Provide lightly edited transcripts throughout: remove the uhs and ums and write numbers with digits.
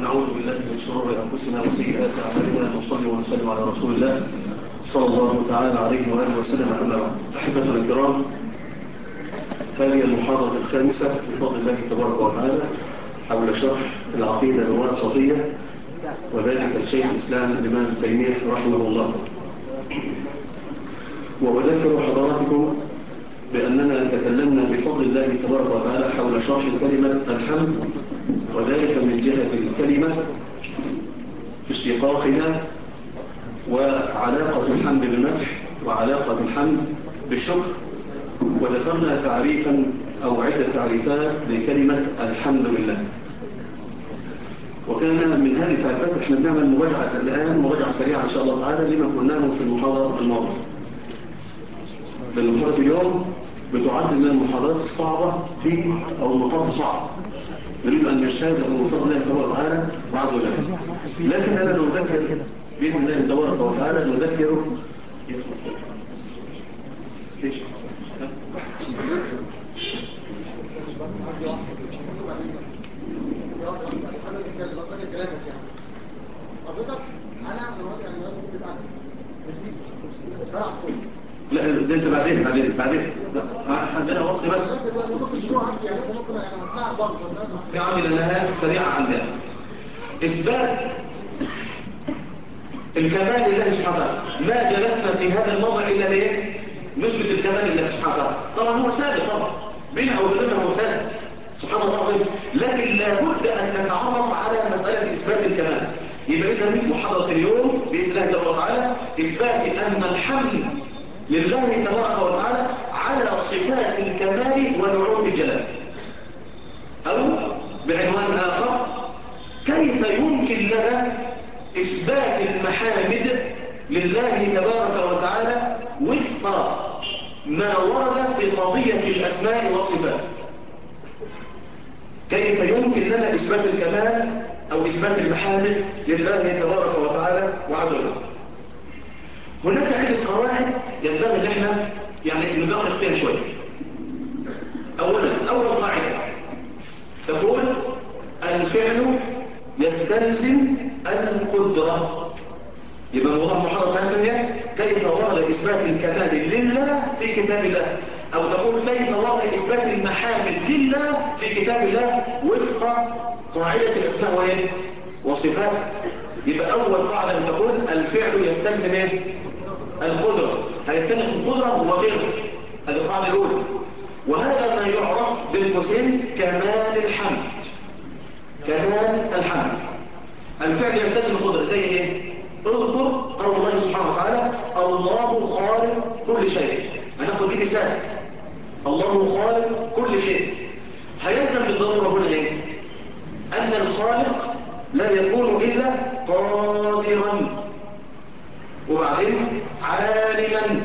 ونعوذ بالله من شرور أنفسنا وسيئات أعمالنا ونصلي ونسلم على رسول الله صلى الله تعالى عليه وآله وسلم. أما بعد، أحبتنا الكرام، هذه المحاضرة الخامسة بفضل الله تبارك وتعالى حول شرح العقيدة الواسطية، وذلك الشيخ الإسلام الإمام ابن تيمية رحمه الله. وأذكر حضراتكم بأننا تكلمنا بفضل الله تبارك وتعالى حول شرح كلمة الحمد، وذلك من جهة الكلمة في اشتقاقها وعلاقة الحمد بالمدح وعلاقة الحمد بالشكر. وذكرنا تعريفا أو عدة تعريفات لكلمة الحمد لله، وكان من هذه التعريفات احنا بنعمل مراجعة الآن، مراجعة سريعة إن شاء الله تعالى لما قلناه في المحاضرة الماضية. المحاضرة اليوم بتعد من المحاضرات الصعبة في أو المطلب صعب، نريد أن نجتاز بفضل الله تبارك وتعالى وعز وجل. لكن أنا نذكر بإذن الله تبارك وتعالى نذكر لا ده انت بعدين عندنا وقت بس في عندي لأنها سريعة عندنا. إثبات الكمال لله سبحانه وتعالى، ما جلسنا في هذا الموضع إلا ليه؟ نثبت الكمال لله سبحانه وتعالى. طبعا هو ثابت، طبعا بينها وبيننا هو ثابت سبحان الله العظيم، لكن لابد أن نتعرف على مسألة إثبات الكمال. يبقى إذا محاضرة اليوم بإذن الله تبارك وتعالى إثبات أن الحمد لله تبارك وتعالى على صفات الكمال ونعوت الجلال، أو بعنوان آخر كيف يمكن لنا إثبات المحامد لله تبارك وتعالى وفق ما ورد في قضية الأسماء والصفات. كيف يمكن لنا إثبات الكمال أو إثبات المحامد لله تبارك وتعالى وعز وجل. هناك عدة قواعد ينبغي ان احنا ندقق فيها شوية. أولا، أول قاعدة تقول الفعل يستلزم القدرة. يبقى موضوع المحاضرة بتاعتنا هي كيف ورد إثبات الكمال لله في كتاب الله، أو تقول كيف ورد إثبات المحامد لله في كتاب الله وفق قاعدة الأسماء والصفات. يبقى أول قاعدة تقول الفعل يستلزم القدرة، هيستلزم القدرة وغيره، هذه القاعدة الأولى. وهذا ما يعرف بالقوسين كمال الحمد. كمال الحمد الفعل يستلزم القدرة. زي ايه؟ اذكر قول الله سبحانه وتعالى الله خالق كل شيء. هناخد دي مثال، الله خالق كل شيء. هيلزم بالضرورة هنا ايه؟ أن الخالق لا يكون إلا قادرا، وبعدين عالما.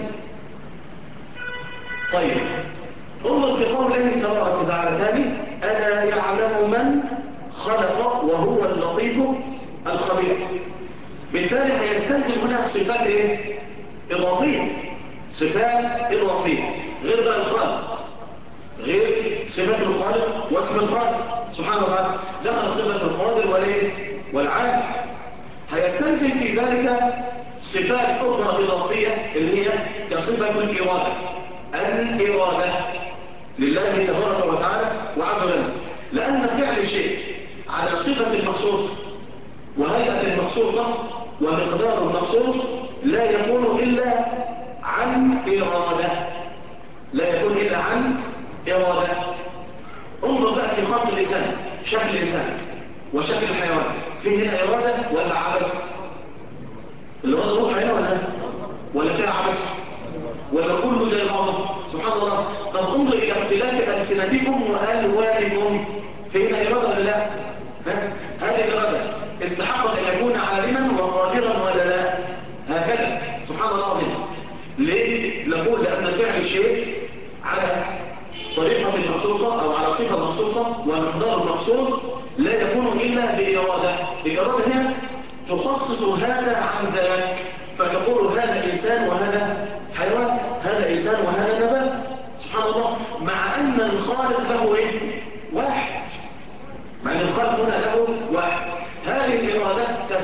طيب انظر في قول الله تبارك وتعالى ثاني ألا يعلم من خلق وهو اللطيف الخبير. بالتالي هيستلزم هنا صفات ايه؟ إضافية، صفات إضافية غير بقى الخالق، غير صفات الخالق واسم الخالق سبحانه وتعالى. دخل صفة القادر والعالم. هيستلزم في ذلك صفات أخرى إضافية اللي هي كصفة الإرادة. الإرادة لله تبارك وتعالى وعز وجل، لأن فعل الشيء على صفة مخصوصة وهيئة مخصوصة ومقدار مخصوص لا يكون إلا عن إرادة، لا يكون إلا عن إرادة. انظر بقى في خلق الإنسان، شكل الإنسان وشكل الحيوان، فيه هنا إرادة ولا عبث؟ الإرادة روح هنا ولا فيها عبث؟ ولا كله زي بعضه؟ سبحان الله. طب انظر إلى اختلاف ألسنتكم وألوانكم، في هنا إرادة ولا لا؟ هذه الإرادة استحقت أن يكون عالما وقادرا ولا لا؟ هكذا سبحان الله العظيم. ليه؟ نقول لأن فعل الشيء على طريقة مخصوصة أو على صفة مخصوصة ومقدار مخصوص لا يكون إلا بإرادة. الإرادة هنا تخصص هذا عن ذاك، فتقول هذا إنسان وهذا حيوان، هذا إنسان وهذا نبات. سبحان الله. مع أن الخالق له إيه؟ واحد. مع أن الخالق هنا له واحد. هذا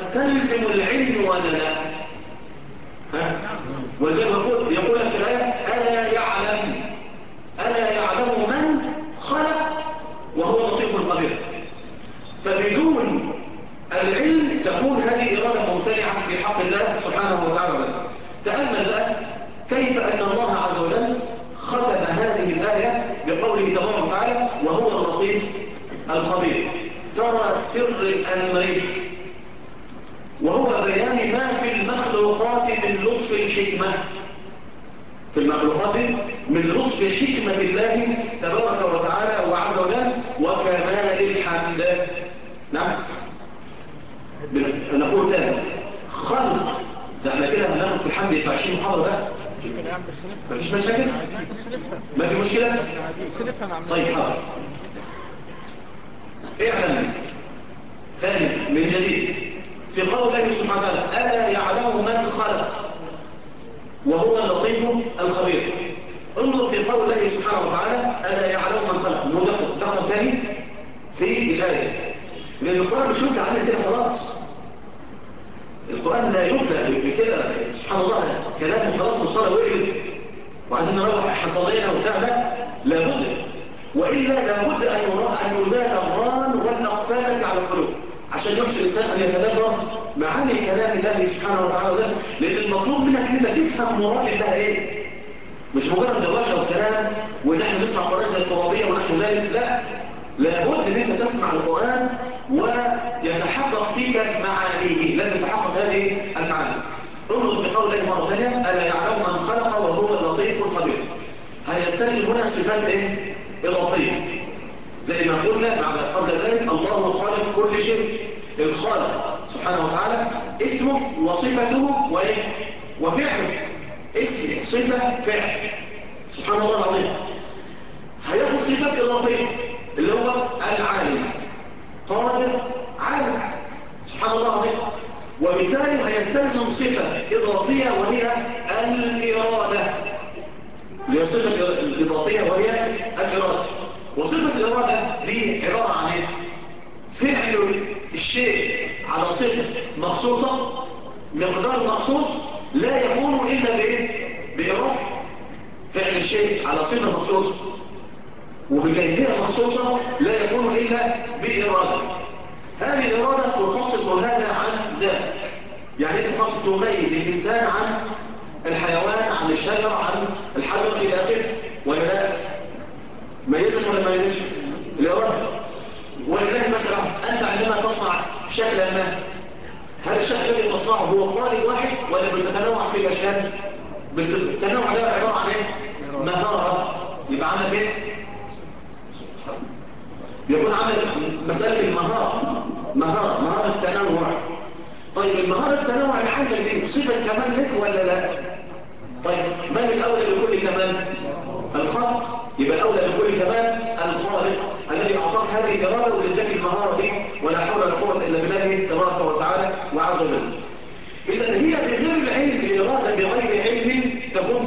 تستلزم العلم ولا لا؟ وزي ما يقول في الآية ألا يعلم من خلق وهو لطيف الخبير. فبدون العلم تكون هذه إرادة ممتنعة في حق الله سبحانه وتعالى. تأمل بقى كيف أن الله عز وجل ختم هذه الآية بقوله تبارك وتعالى وهو اللطيف الخبير. ترى سر الأمر وهو بيان ما في المخلوقات من لطف الحكمة، في المخلوقات من لطف حكمة الله تبارك وتعالى وعز وجل وكمال الحمد. نعم نقول تاني خلق ده احنا كده هناخد في الحمد يبقى 20 محاضرة بقى. مفيش مشاكل؟ ما في مشكلة؟ طيب حاضر. اعلم ثاني من جديد في قول الله سبحانه وتعالى ألا يعلم من خلق وهو اللطيف الخبير. انظر في قول الله سبحانه وتعالى ألا يعلم من خلق مدقق ثاني في الآية. لأن القرآن مش يبدأ عنه كده خلاص. القرآن لا يبدأ بكده سبحان الله كلامه خلاص وصل وقلب وعايزين نروح حصلينا وفعلا لابد وإلا لابد أن يزال الران والأقفالة على القلوب عشان يحسن الإنسان أن يتدبر معاني كلام الله سبحانه وتعالى. لأن المطلوب منك أن تفهم مراد الله إيه، مش مجرد دواشة وكلام ونحن نسمع القرآن زي القرابية ونحن ذلك. لا، لابد أن أنت تسمع القرآن ويتحقق فيك معانيه، لازم تحقق هذه المعاني. انظر في قول الله مرة ثانية ألا يعلم من خلق وهو اللطيف الخبير. هيستلزم هنا صفات إيه؟ إضافية زي ما قلنا بعد قبل ذلك الله خالق كل شيء. الخالق سبحانه وتعالى اسمه وصفته وإيه؟ وفعله. اسم صفة فعل سبحان الله العظيم. هياخد صفات إضافية اللي هو العالم قادر عالم سبحان الله العظيم. وبالتالي هيستلزم صفة إضافية وهي الإرادة. هي صفة الإضافية وهي الإرادة. وصفة الإرادة دي عبارة عن إيه؟ فعل الشيء على صفة مخصوصة مقدار مخصوص لا يكون إلا بإيه؟ بإرادة. فعل الشيء على صفة مخصوصة وبكيفية مخصوصة لا يكون إلا بإرادة. هذه الإرادة تخصص هذا عن ذلك. يعني تخصص تميز الإنسان عن الحيوان عن الشجر عن الحجر إلى آخره ولا لا؟ ميزت ولا ما ميزتش الإرادة؟ ولله مثلا أنت عندما تصنع شكلا ما هل الشكل الذي تصنعه هو قالب واحد ولا بتتنوع في الأشكال؟ بالتنوع ده عبارة عن إيه؟ مهارة. يبقى عندك إيه؟ يكون عندك مسألة المهارة مهارة التنوع. طيب المهارة التنوع اللي عندك دي صفة كمال لك ولا لا؟ طيب من الأولى بكل كمال؟ الخالق. يبقى الأولى بكل كمال الخالق الذي أعطاك هذه الإرادة والذي المهارة دي ولا حول ولا قوة إلا بالله تبارك وتعالى وعز وجل. إذا هي بغير العلم الإرادة بغير علم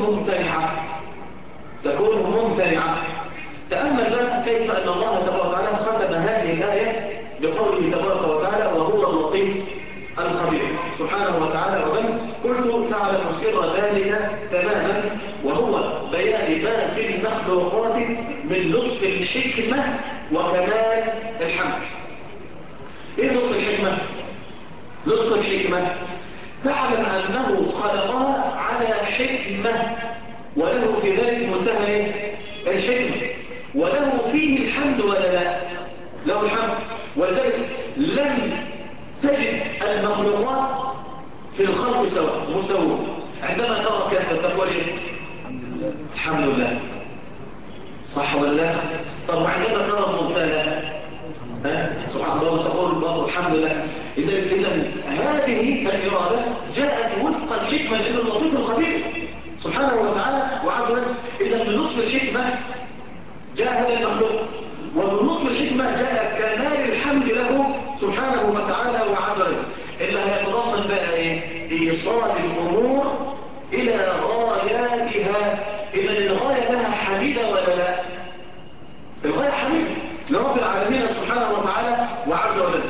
تكون ممتنعة. تأمل بقى كيف أن الله تبارك وتعالى ختم هذه الآية بقوله تبارك وتعالى وهو اللطيف الخبير سبحانه وتعالى وذل. كنت تعلم سر ذلك تماما وهو بيان ما في المخلوقات من لطف الحكمة وكمال الحمد. ايه لطف الحكمة؟ لطف الحكمة تعلم أنه خلقها على حكمة وله في ذلك منتهى الحكمة وله فيه الحمد ولا لا؟ له الحمد. ولذلك لن تجد المخلوقات في الخلق سواء مستوون. عندما ترى كيف تقول ايه؟ الحمد لله. صح ولا لا؟ طب وعندما ترى المبتلى سبحان الله تقول برضه الحمد لله. إذا هذه الإرادة جاءت وفق الحكمة لأن اللطيف الخبير سبحانه وتعالى وعز وجل. إذا من لطف الحكمة جاء هذا المخلوق ومن لطف الحكمة جاء كمال الحمد له سبحانه وتعالى وعز وجل. اللي هيتضمن بقى ايه؟ إيصال الأمور إلى غاياتها. إذا الغاية لها حميدة ولا لا؟ الغاية حميدة لرب العالمين سبحانه وتعالى وعز وجل.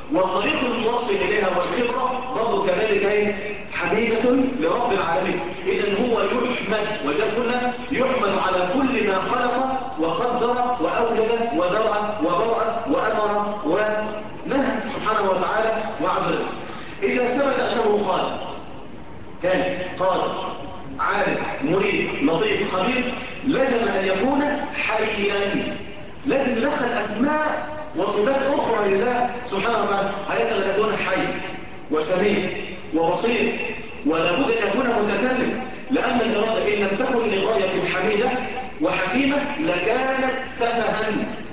والطريق الموصل إليها والخبرة برضه كذلك حميدة لرب العالمين. إذن هو يحمد، وذلك قلنا يحمد على كل ما خلق وقدر وأوجد وذرأ وبرأ وأمر ونهى سبحانه وتعالى وعدل. إذا ثبت أنه خالق كان قادر عالم مريد لطيف خبير، لازم أن يكون حيا، لازم يدخل أسماء وصفات أخرى لله سبحانه وتعالى. هيجب أن يكون حي وسميع وبصير، ولا بد أن يكون متكلم، لأن الإرادة إن لم تكن لغاية حميدة وحكيمة لكانت سفها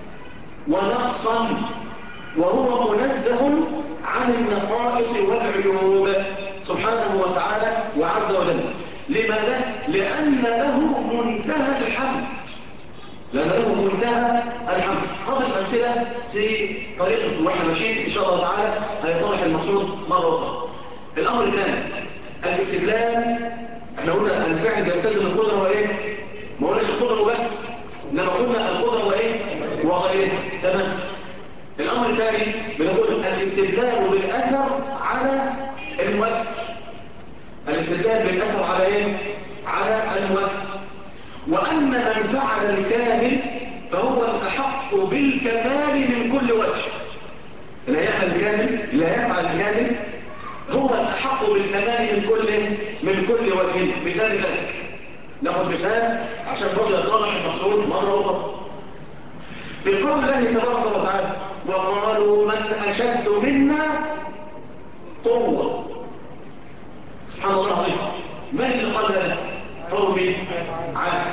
ونقصا، وهو منزه عن النقائص والعيوب سبحانه وتعالى وعز وجل. لماذا؟ لأن له منتهى الحمد، لأن له منتهى الحمد. قبل الأمثلة في طريق واحنا ماشيين إن شاء الله تعالى هيتضح المقصود مرة أخرى. الأمر الثاني الاستدلال. احنا قلنا الفعل بيستلزم القدرة وإيه؟ ما قلناش القدرة وبس، إنما قلنا القدرة وإيه؟ وغيرها. تمام. الأمر الثاني بنقول الاستدلال بالأثر على المؤثر. الاستدلال بالأثر على إيه؟ على المؤثر. وأن من فعل الكامل فهو الأحق بالكمال من كل وجه. لا يعمل الكامل، لا يفعل الكامل، هو الأحق بالكمال من كل وجه. مثال ذلك ناخذ مثال عشان برضه يتضح المقصود مرة أخرى. في قول الله تبارك وتعالى وقالوا من أشد منا قوة. سبحان الله العظيم. من اللي قال هذا؟ قوم عاد.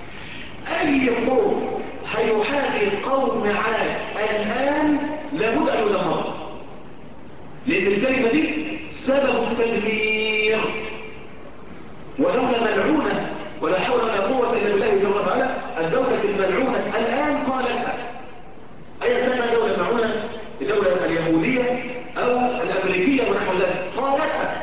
أي قوم هيحاذي قوم عاد الآن لابد أن يدمر، لأن الكلمة دي سبب التدمير، ودولة ملعونة ولا حول ولا قوة إلا بالله تبارك وتعالى. الدولة الملعونة الآن قالتها، أي كان دولة ملعونة، الدولة اليهودية أو الأمريكية ونحو ذلك، قالتها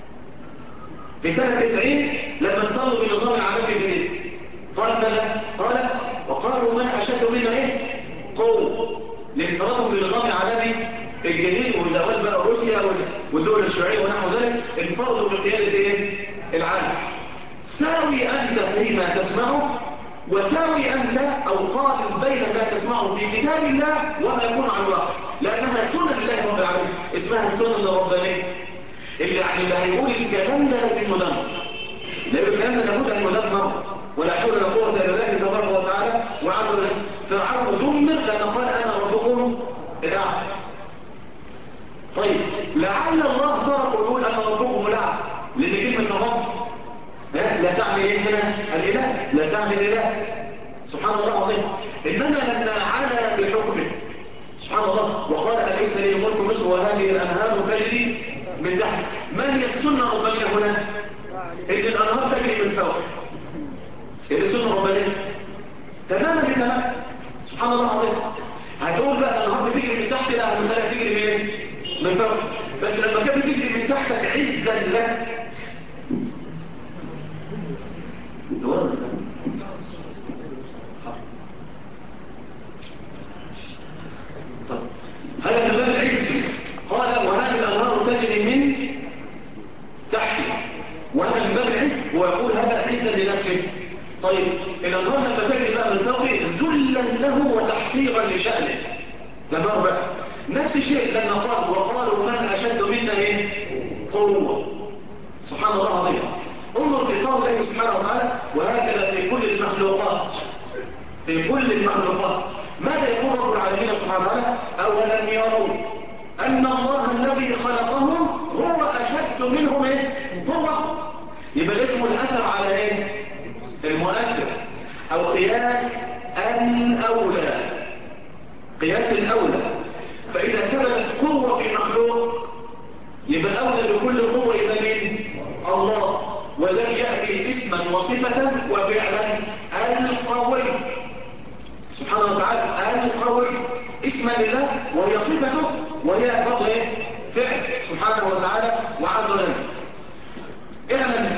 في سنة 90 لما انفضوا بنظام العالمي الجديد. قال ماذا؟ قال وقالوا من أشد منا قوة، لانفرادهم بنظام العالمي الجديد وزوال بقى روسيا والدول الشيوعية ونحو ذلك، انفرضوا بقيادة العالم. ساوي أنت فيما تسمعه، وساوي أنت أو قارن بين ما تسمعه في كتاب الله وما يكون عن الواقع، لأنها سنة الله رب العالمين، اسمها السنة الربانية. اللي هيقول الكلام ده في المدمر، اللي يقول الكلام ده لابد أن يدمر، ولا حول ولا قوة إلا بالله تبارك وتعالى وعز وجل. فرعون دمر لأن قال أنا ربكم الأعلى. طيب لعل الله ترك ويقول أنا ربكم الأعلى، لأن كلمة الرب لا تعني إيه هنا الإله، لا تعني الإله سبحان الله العظيم. إنما لما علا بحكمه سبحان الله وقال أليس لي ملك مصر وهذه الأنهار تجري من تحت. ما هي السنة الربانية هنا؟ إن الأنهار تجري من فوق. هي السنة الربانية تماما بتمام سبحان الله العظيم. هتقول بقى الأنهار بتجري من تحت، لا المسألة بتجري من فوق. بس لما كانت بتجري من تحتك عزا لك هذا من باب العز. قال وهذه الأنهار تجري من تحت، وهذا من باب العز، ويقول هذا عزا لنفسه. طيب الأنهار لما تجري بقى من فوقه ذلا له وتحقيرا لشأنه، ده بقى نفس الشيء لما قال وقالوا من أشد منا قوة. سبحان الله العظيم. انظر في قول الله سبحانه وتعالى وهكذا في كل المخلوقات، في كل المخلوقات. ماذا يقول رب العالمين سبحانه وتعالى أولم يروا أن الله الذي خلقهم هو أشد منهم قوة. يبقى اسمه الأثر على المؤثر أو قياس الأولى، قياس الأولى. فإذا ثبتت قوة في مخلوق يبقى الأولى لكل قوة يبقى من الله، وذلك يأتي اسما وصفة وفعلا. القوي سبحانه وتعالى القوي اسما لله وهي صفته وهي برضه فعل سبحانه وتعالى وعز وجل. اعلم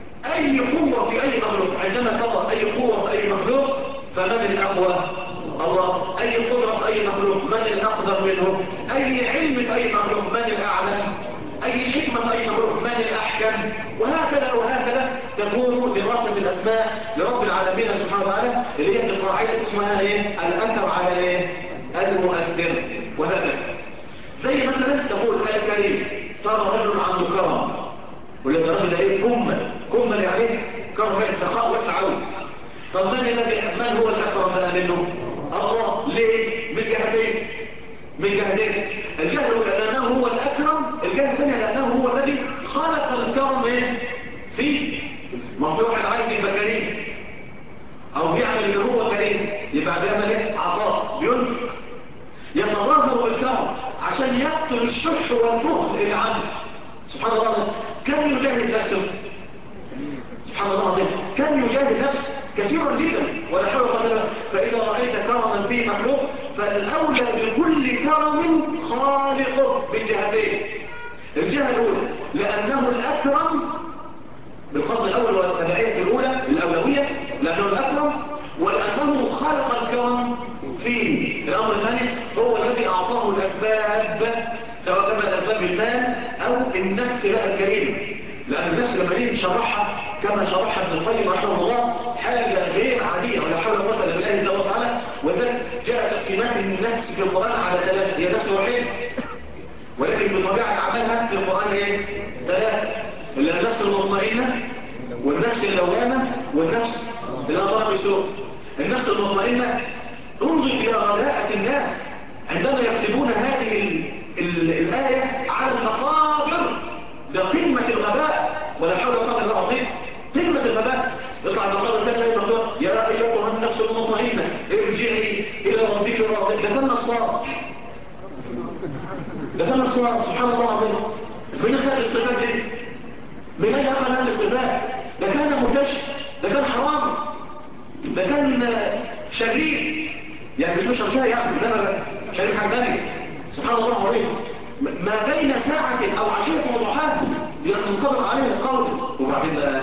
أي قوة في أي مخلوق، عندما ترى أي قوة في أي مخلوق فمن الأقوى؟ الله. أي قدرة في أي مخلوق؟ من الأقدر منه؟ أي علم في أي مخلوق؟ من الأعلم؟ أي حكمة في أي مخلوق؟ من الأحكم؟ وهكذا وهكذا تكون دراسة الأسماء لرب العالمين سبحانه وتعالى، اللي هي قاعدة اسمها إيه؟ الأثر على إيه؟ المؤثر. وهكذا زي مثلا تقول الكريم، ترى رجل عنده كرم، ولا رب ده ايه؟ كمل يعني كرم، سخاء واسع قوي. طب من هو الاكرم بقى منه؟ الله. ليه؟ من جهتين. الجهه الاولى لانه هو الاكرم، الجهه الثانيه لانه هو الذي خلق الكرم فيه. ما في واحد عايز يبقى كريم او بيعمل اللي هو كريم، يبقى بيعمل ايه؟ عطاء، بينفق، يتظاهر بالكرم عشان يقتل الشح والبخل اللي عنده. سبحان الله، كم يجاهد نفسه؟ سبحان الله العظيم، كم يجاهد نفسه كثيرا جدا ولا حول ولا قوه. فاذا رايت كرما في مخلوق فالاولى بكل كرم خالقه بالجهتين. الجهه الاولى لانه الاكرم بالقصد الاول والتبعيه الاولى الاولويه، لانه الاكرم ولانه خلق الكرم فيه. الامر الثاني هو الذي اعطاه الاسباب، سواء كان الاسباب بالمال او النفس بقى الكريمه. لان النفس لما نيجي نشرحها كما شرحها ابن القيم رحمه الله حاجه غير عاديه ولا حول ولا قوه الا بالله تبارك وتعالى. وذلك جاء تقسيمات النفس في القران على ثلاثه، هي نفس واحده ولكن بطبيعه عملها في القران ايه؟ ثلاثه، اللي النفس المطمئنه والنفس اللوامه والنفس الاماره بالسوء. النفس المطمئنه انظر الى غباءة الناس عندما يكتبون هذه الآية على المقابر. ده قمة الغباء ولا حول ولا قوة الا بالله، قمة الغباء. يطلع المقابر كده تلاقي مكتوب يا ايتها النفس المطمئنة ارجعي الى ربك راضية. ده كان نصار، سبحان الله العظيم. من خلق الصفات دي؟ من اين اخذ هذه الصفات؟ ده كان مرتشي، ده كان حرام، ده كان شرير، يعني مش شرشاه يعني، انما شرير حاجه ثانيه. سبحان الله العظيم. ما بين ساعه او عشيه وضحاها ينطبق عليه القول. وبعدين بقى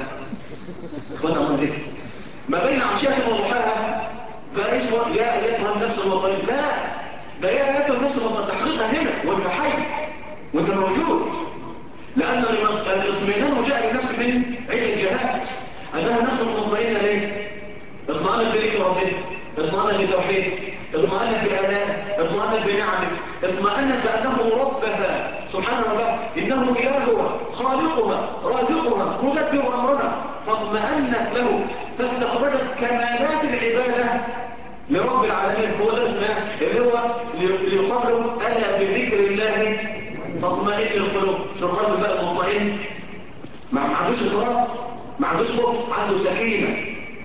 اخوانا الله عليك، ما بين عشيه وضحاها بقى اسمه يا ايتها النفس المطمئنه. لا، ده يا ايتها النفس المطمئنه تحقيقها هنا وانت حي وانت موجود. لان الاطمئنان جاء للنفس من عده جهات. انها نفس مطمئنه ليه؟ اطمئنت بذكر ربنا، اطمئنت بتوحيد، اطمئنت بآلائه، اطمئنت بنعمه، اطمئنت بأنه ربها سبحانه وتعالى، إنه إلهها خالقها رازقها مدبر أمرها، فاطمئنت له فاستخرجت كمالات العبادة لرب العالمين. هو ده اللي هو ليقابله ألا بذكر الله تطمئن القلوب. شو القلب بقى مطمئن؟ ما عندوش اضطراب، ما عندوش خوف، عنده سكينة،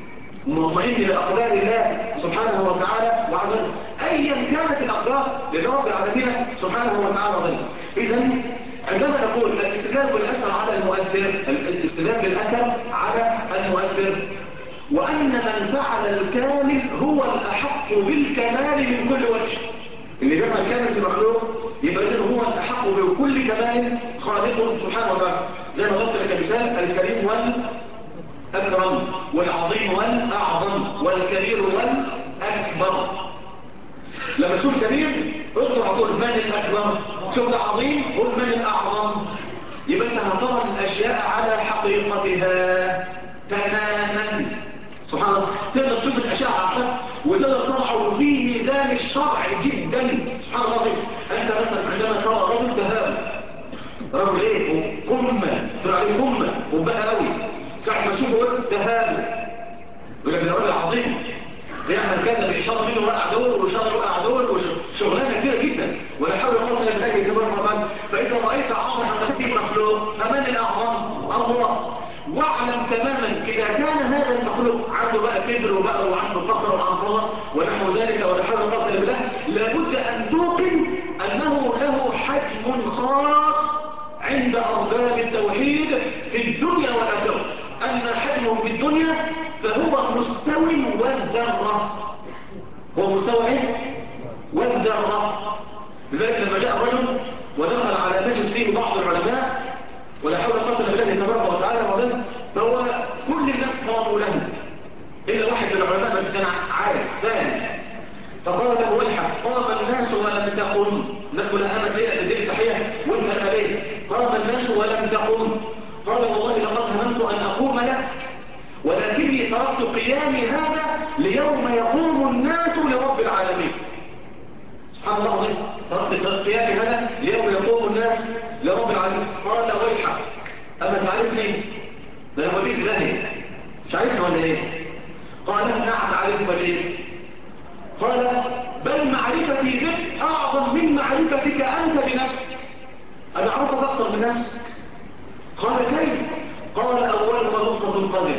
مطمئن لأقدار الله سبحانه وتعالى وعز وجل أيا كانت الأقدار لرب العالمين سبحانه وتعالى وعز وجل. إذن عندما نقول الاستدلال بالأثر على المؤثر، الاستدلال بالأثر على المؤثر، وأن من فعل الكامل هو الأحق بالكمال من كل وجه. اللي بيعمل الكامل في المخلوق يبقى هو الأحق بكل كمال خالقه سبحانه وتعالى. زي ما ضربت لك مثال الكريم والأكرم والعظيم والأعظم والكبير والأكبر. لما شوف كبير اضرب اقول من الأكبر، شوف ده عظيم قول من الأعظم. يبقى انت هترى الأشياء على حقيقتها تماما. سبحان الله، تقدر تشوف الأشياء على حقيقتها وتقدر تضعه في ميزان الشرع جدا. سبحان الله العظيم. انت مثلا عندما ترى رجل تهاب، رجل ايه؟ قمة، تقول عليه قمة وبقى قوي، ساعة ما تشوفه قول تهاب، يقول لك ده راجل عظيم بيعمل كذا، بإشارة منه وقع دول وإشارة وقع دول وشغلانة كبيرة جدا ولا حول ولا قوة إلا بالله تبارك وتعالى. فإذا رأيت عظمة في مخلوق فمن الأعظم؟ الله. واعلم تماما إذا كان هذا المخلوق عنده بقى كبر وبقى وعنده فخر وعنطلة ونحو ذلك ولا حول ولا قوة إلا بالله، لابد أن توقن أنه له حجم خاص عند أرباب التوحيد في الدنيا والآخرة. أما حجمه في الدنيا فهو مستوى والذرة، هو مستوى والذرة. لذلك لما جاء الرجل ودخل على مجلس فيه بعض العلماء ولا حول ولا قوة إلا بالله تبارك وتعالى وظن، فهو كل الناس قاموا له إلا واحد من العلماء بس كان عارف فاهم، فقال إني تركت قيامي هذا ليوم يقوم الناس لرب العالمين. سبحان الله العظيم، تركت قيامي هذا ليوم يقوم الناس لرب العالمين. قال ويحك أما تعرفني؟ ده أنا وديك ذهني، مش عارفني ولا إيه؟ قال نعم أعرفك جيد. قال بل معرفتي بك أعظم من معرفتك أنت بنفسك، أنا أعرفك أكثر من نفسك. قال كيف؟ قال أول نطفة قذرة.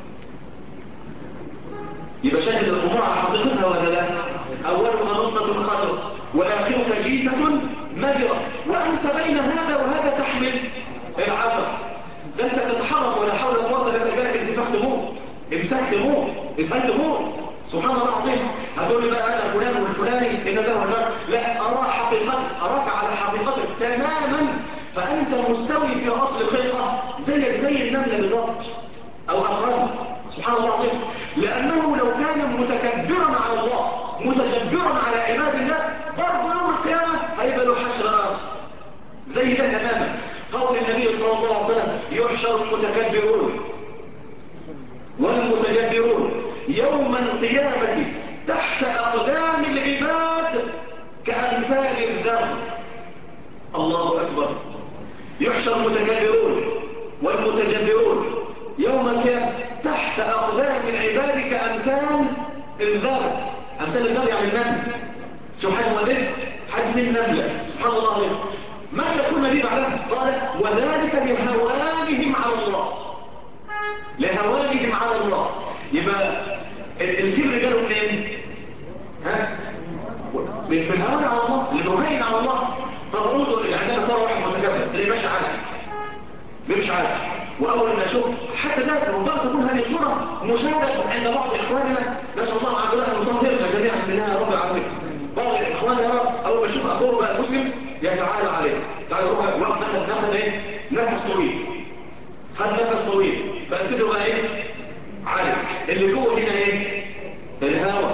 يبقى شاهد الأمور على حقيقتها ولا لا؟ أولها نطفة قذرة وآخرك جيفة مذرة، وأنت بين هذا وهذا تحمل العذر. ده أنت بتتحرك ولا حول ولا قوة إلا بالله، انتفاخ تموت، امساك تموت، اسهال تموت. سبحان الله العظيم. هتقول لي بقى أنا فلان والفلاني إن ده ولا لا؟ أرى حقيقتك، أراك على حقيقتك تماما، فأنت مستوي في أصل الخلقة زيك زي النملة بالضبط أو أقل. سبحان الله العظيم. لأنه لو كان متكبرا على الله، متجبرا على عباد الله، برضه يوم القيامة هيبقى له حشر آخر زي ده تماما. قول النبي صلى الله عليه وسلم يحشر المتكبرون والمتجبرون يوم القيامة تحت أقدام العباد كأمثال الذر. الله أكبر. يحشر المتكبرون والمتجبرون يوم القيامة تحت أقدام العباد كأمثال الذر. أمثال الذر يعني النمل. شوف حجم ده، حجم النملة. سبحان الله عليه. ما يكون النبي بعدها؟ قال وذلك لهوانهم على الله، لهوانهم على الله. يبقى الكبر جاله منين؟ ها؟ من هوان على الله، لانه هين على الله. طب انظر العذاب فار واحد متكبر تلاقيه ماشي عادي، مش عادي. واول ما اشوف حتى ده ربما تكون هذه صوره مشاهده عند بعض اخواننا، نسال الله عز وجل ان يطهرنا جميعا منها يا رب العالمين. بعض اخواننا اول ما يشوف اخوه بقى مسلم يتعالى عليه، تعالى روح وقت ناخد ايه؟ نفس طويل. خد نفس طويل بقى صدره بقى ايه؟ عالي. اللي جوه هنا ايه؟ الهوى.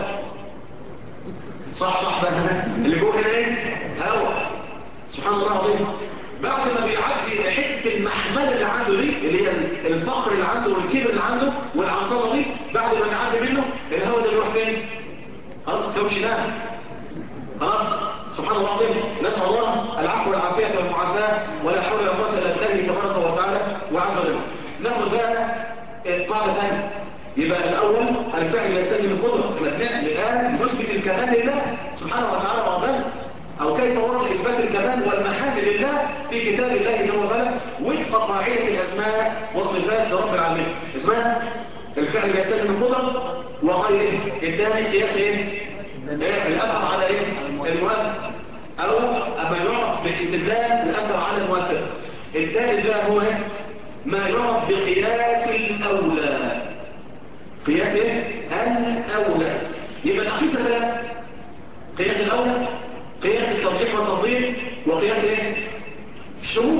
صح بقى اللي جوه هنا ايه؟ هوى. سبحان الله العظيم. بعد ما بيعدي حته المحمله اللي عنده دي، اللي هي الفقر اللي عنده والكبر اللي عنده والعنطزه دي، بعد ما يعدي منه الهوى ده يروح فين؟ خلاص الكوش ده خلاص. سبحان الله العظيم. نسال الله العفو والعافيه والمعافاه ولا حول ولا قوه الا بالله تبارك وتعالى وعز وجل. ناخد بقى قاعده ثانيه. يبقى الاول الفعل يستلزم القدره، الان نثبت الكمال لله سبحانه وتعالى وعز وجل، أو كيف ورد إثبات الكمال والمحامد لله في كتاب الله جل وعلا وفق قاعدة الأسماء والصفات لرب العالمين. اسمها الفعل يستلزم القدرة وغيره. الثاني قياس ايه؟ الأثر على ايه؟ المؤثر، أو ما يعرف بالاستدلال الأثر على المؤثر. الثالث بقى هو ما يعرف بقياس الأولى. قياس ايه؟ الأولى. يبقى الأخيسة ثلاثة: قياس الأولى، قياس الترجيح والتفضيل، وقياس ايه؟ الشمول.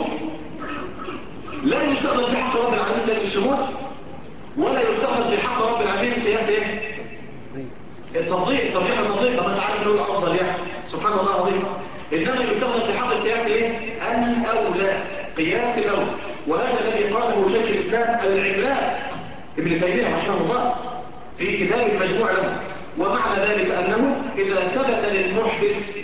لا يستخدم في حق رب العالمين قياس الشمول، ولا يستخدم في حق رب العالمين قياس ايه؟ التفضيل. ترجيح والتفضيل لما تعالى له الافضل يعني سبحان الله العظيم. انما يستخدم في حق القياس ايه؟ الاولى، قياس الاولى. وهذا الذي قاله شيخ الاسلام العملاق ابن تيميه رحمه الله في كتاب المجموع له. ومعنى ذلك انه اذا ثبت للمحدث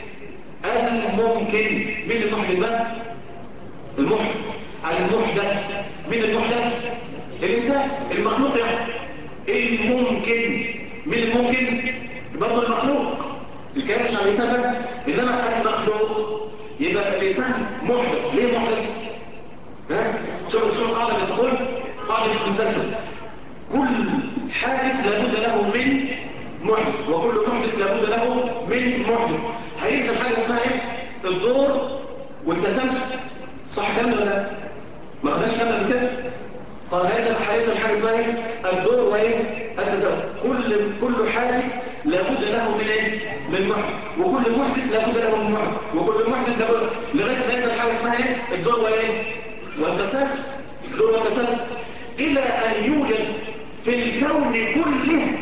الممكن، من المحدث بقى؟ المحدث. المحدث من المحدث الإنسان المخلوق يعني. الممكن من الممكن برضه المخلوق. الكلام مش عن الإنسان بس، إنما المخلوق. يبقى الإنسان محدث. ليه محدث؟ شوف القاعدة بتقول قاعدة التسلسل: كل حادث لابد له من محدث، وكل محدث لابد له من محدث. هيلزم حاجة اسمها ايه؟ الدور والتسلسل. صح كامل ولا لا؟ ما خدناش كامل بكده. طب هيلزم حاجة اسمها ايه؟ الدور وايه؟ التسلسل. كل حادث لابد له من ايه؟ من محدث، وكل محدث لابد له من محدث، وكل محدث لابد، لغايه ما يلزم حاجة اسمها ايه؟ الدور وايه؟ والتسلسل. الدور والتسلسل الى ان يوجد في الكون كله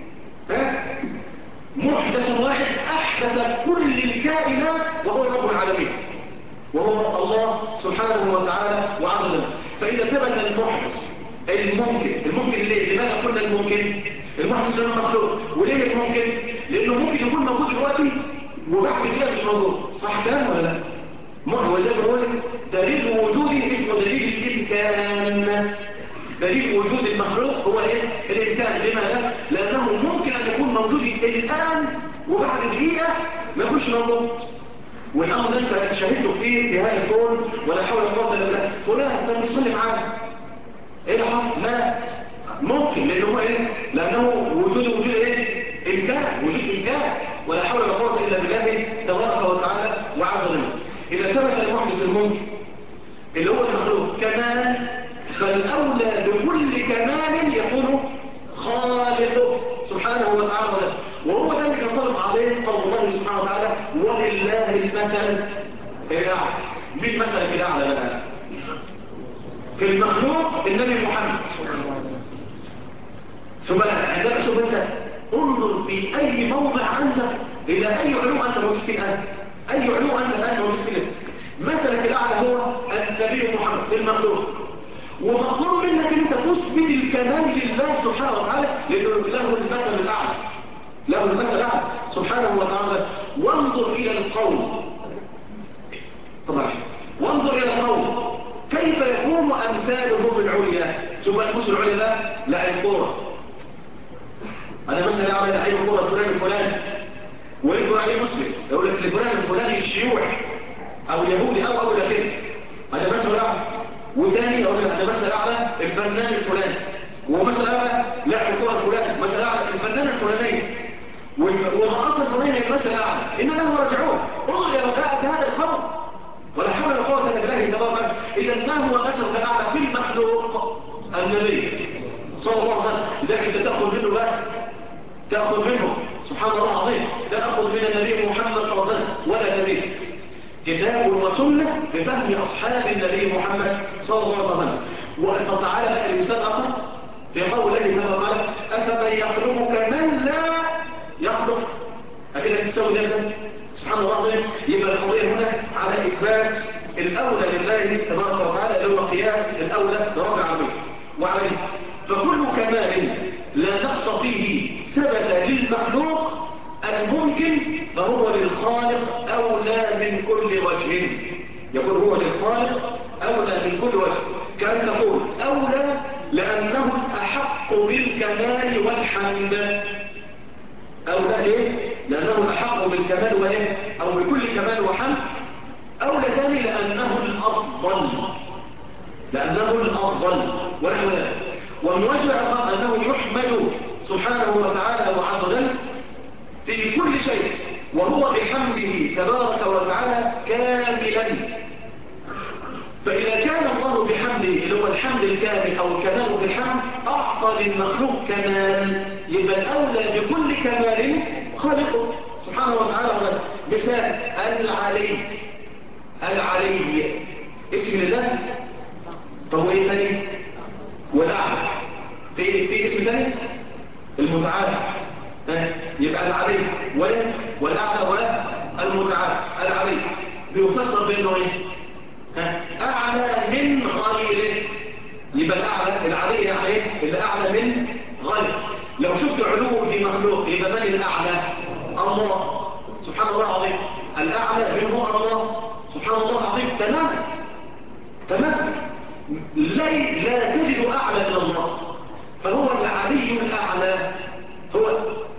محدث واحد أحدث كل الكائنات، وهو رب العالمين، وهو الله سبحانه وتعالى وعز وجل. فإذا ثبت المحدث الممكن ليه؟ لماذا قلنا الممكن؟ المحدث لأنه مخلوق. وليه الممكن؟ لأنه ممكن يكون موجود دلوقتي وبعد كده مش موجود. صح كلام ولا لا؟ وزي ما بقول دليل وجودي اسمه دليل الإمكان. دليل وجود المخلوق هو ايه؟ الإمكان. لماذا؟ لأنه ممكن أن يكون موجود الآن وبعد دقيقة ما يكونش موجود. والأمر ده أنت شاهدته كتير في هذا الكون ولا حول ولا قوة إلا بالله. فلان كان بيصلي معانا ايه اللي حصل؟ مات. ممكن لأنه هو ايه؟ لأنه وجود ايه؟ إمكان. وجود إمكان ولا حول ولا قوة إلا بالله تبارك وتعالى وعز وجل. إذا ثبت المحدث الممكن اللي هو المخلوق كمال، فالأولى بكل كمال يكون خالقه سبحانه وتعالى. وهو ده اللي ينطبق عليه قول الله سبحانه وتعالى ولله المثل الأعلى. مين مثلك الأعلى بقى؟ في المخلوق النبي محمد. ثم عندما شوف انت انظر في اي موضع عندك الى اي علو انت موجود فيه الان. اي علو انت الان موجود فيه. مثلك الاعلى هو النبي محمد في المخلوق. ومطلوب منك انت تثبت الكمال لله سبحانه وتعالى لانه له المثل الاعلى. له المثل الاعلى سبحانه وتعالى. وانظر الى القوم. طبعا وانظر الى القوم كيف يكون امثالهم العليا. شوف المثل العليا ده لاعب كوره. انا مثلا اعمل لعيب كوره فلان الفلاني ويبقوا عليه مسلم يقول لك الفلان الفلاني الشيوعي او اليهودي او الى اخره. هذا مثل اعلى. وثاني يقول لك هذا مثل اعلى الفنان الفلاني. ومثل اعلى لاعب كوره الفلاني. مثل اعلى الفنان الفلاني. والرقاصه الفلانيه المثل اعلى. اننا له راجعون. انظر يا رجاء هذا القوم ولا حول ولا قوه الا بالله تبارك. اذا ما هو مثل الاعلى في المخلوق؟ النبي صلى الله عليه وسلم. لذلك انت تاخذ منه بس تأخذ منه سبحان الله العظيم. تأخذ من النبي محمد صلى الله عليه وسلم ولا تزيد. كتاب وسنة بفهم أصحاب النبي محمد صلى الله عليه وسلم. وتعالى بقى الإنسان آخر في قول الله تعالى أفمن يخلق كمن لا يخلق. أكيد تسوي ده سبحان الله العظيم. يبقى القضية هنا على إثبات الأولى لله تبارك وتعالى اللي هو قياس الأولى لرب العالمين. وعليه فكل كمال لا نقص فيه ثبت للمخلوق الممكن فهو للخالق أولى من كل وجه. يقول هو للخالق أولى من كل وجه. كأن تقول أولى لأنه الأحق بالكمال والحمد. أولى إيه؟ لأنه الأحق بالكمال وإيه؟ أو بكل كمال وحمد. أولى ثاني لأنه الأفضل. لأنه الأفضل ونحو ذلك. ومن وجه آخر أنه يحمد سبحانه وتعالى وعز وجل في كل شيء وهو بحمده تبارك وتعالى كاملا. فإذا كان الله بحمده اللي هو الحمد الكامل أو الكمال في الحمد أعطى للمخلوق كمال، يبقى الأولى بكل كمال خالقه سبحانه وتعالى. مثال العلي. العلي اسم الله. طب وإيه ثاني؟ والأعلى. في اسم ثاني المتعال. يبقى العلي والأعلى والمتعال. العلي بيفسر بأنه ايه؟ أعلى من غيره. يبقى الأعلى العلي يعني ايه؟ الأعلى من غيره. لو شفت علو في مخلوق يبقى من الأعلى؟ الله سبحان الله العظيم. الأعلى من هو الله سبحان الله العظيم. تمام. لا تجد أعلى من الله. فهو العلي الأعلى. هو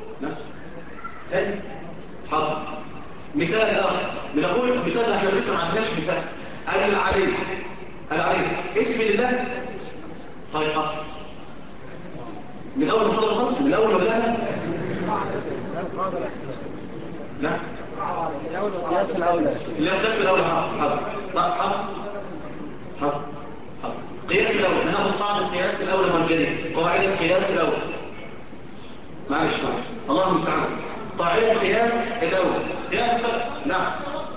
حاضر. مثال آخر بنقول مثال احنا لسه ما عندناش مثال. العلي اسم الله. طيب حاضر. من أول ما حضر خالص من أول ما بدأنا لا القياس الأولى. القياس الأولى. حاضر. قياس الأول. هناخد قاعدة القياس الأول والجديد. قاعدة القياس الأول. معلش الله المستعان. قاعدة القياس الأول. قياس الأول. نعم.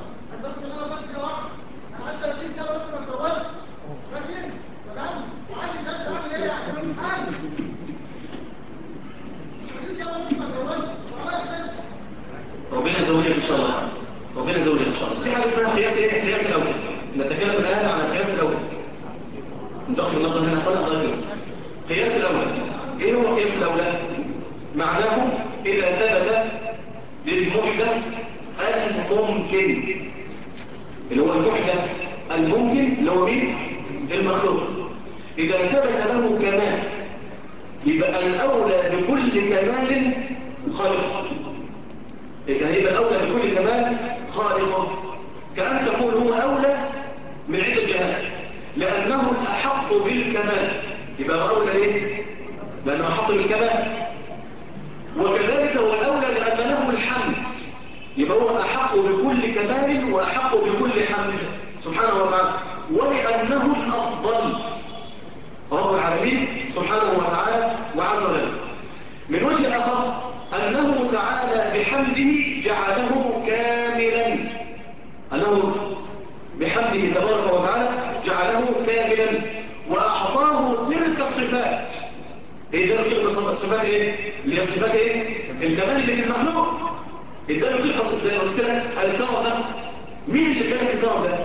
ربنا يزوجك إن شاء الله. ربنا يزوجك إن شاء الله. في حاجة اسمها قياس إيه؟ قياس الأول. نتكلم الآن عن القياس الأول. ندخل النظر هنا قلنا ضيفين. قياس الأولى. إيه هو قياس الأولى؟ معناه إذا ثبت للمحدث الممكن، اللي هو المحدث الممكن اللي هو مين؟ المخلوق. إذا ثبت له كمال يبقى الأولى بكل كمال خالق. إذا يبقى الأولى بكل كمال خالقه، كأن تقول هو أولى من عند الجمال لأنه الأحق بالكمال. يبقى هو أولى ليه؟ لأنه أحق بالكمال. وكذلك هو الأولى لأن له الحمد، يبقى هو أحق بكل كمال وأحق بكل حمد سبحانه وتعالى. ولأنه الأفضل رب العالمين سبحانه وتعالى وعز وجل. من وجه آخر أنه تعالى بحمده جعله كاملا، أنه بحمده تبارك وتعالى جعله كاملا وأعطاه تلك الصفات. إيه ده تلك الصفات إيه؟ اللي هي صفات إيه؟ الكمال اللي في المخلوق. اداله تلك الصفات زي ما قلت لك الكرم ده. مين اللي ادالك الكرم ده؟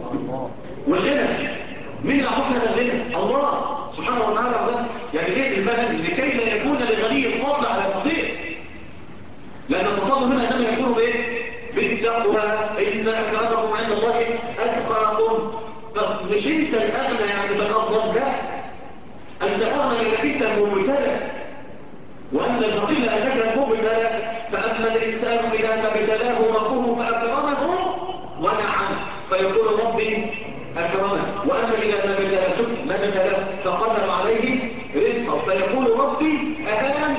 والغنى. مين اللي أعطاك هذا الغنى؟ الله سبحانه وتعالى عز. يعني ليه المثل؟ لكي لا يكون لغني الفضل على الفقير، لأن التفاضل هنا إنما يكون بإيه؟ بالتقوى. إن أكرمكم عند الله أتقاكم. طب مش أنت الأغنى يعني بالأفضل؟ لا، أنت أغنى لأنك أنت مبتلى، وأنت الفقير لأنك مبتلى. فأما الإنسان إذا ما ابتلاه ربه فأكرمه ونعم فيقول ربي أكرمه. وأما إذا ما ابتلاه فقدر عليه رزقه فيقول ربي أهان.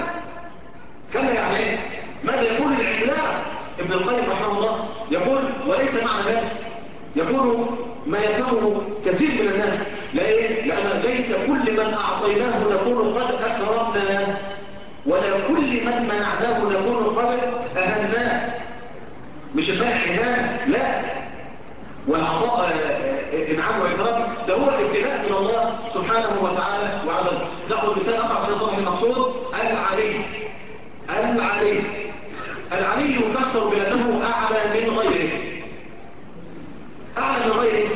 كلا يعني ايه؟ ماذا يقول العملاق ابن القيم رحمه الله؟ يقول وليس معنى ذلك، يقول ما يفهمه كثير من الناس. لأن ليس كل من أعطيناه نكون قد أكرمناه، ولا كل من منعناه نكون قد أهناه. مش المنع إهانة، لا، والعطاء إنعام وإكرام ده هو ابتلاء من الله سبحانه وتعالى وعز وجل. نأخذ مثال آخر عشان نوضح المقصود. العلي يفسر بأنه أعلى من غيره، أعلى من غيره،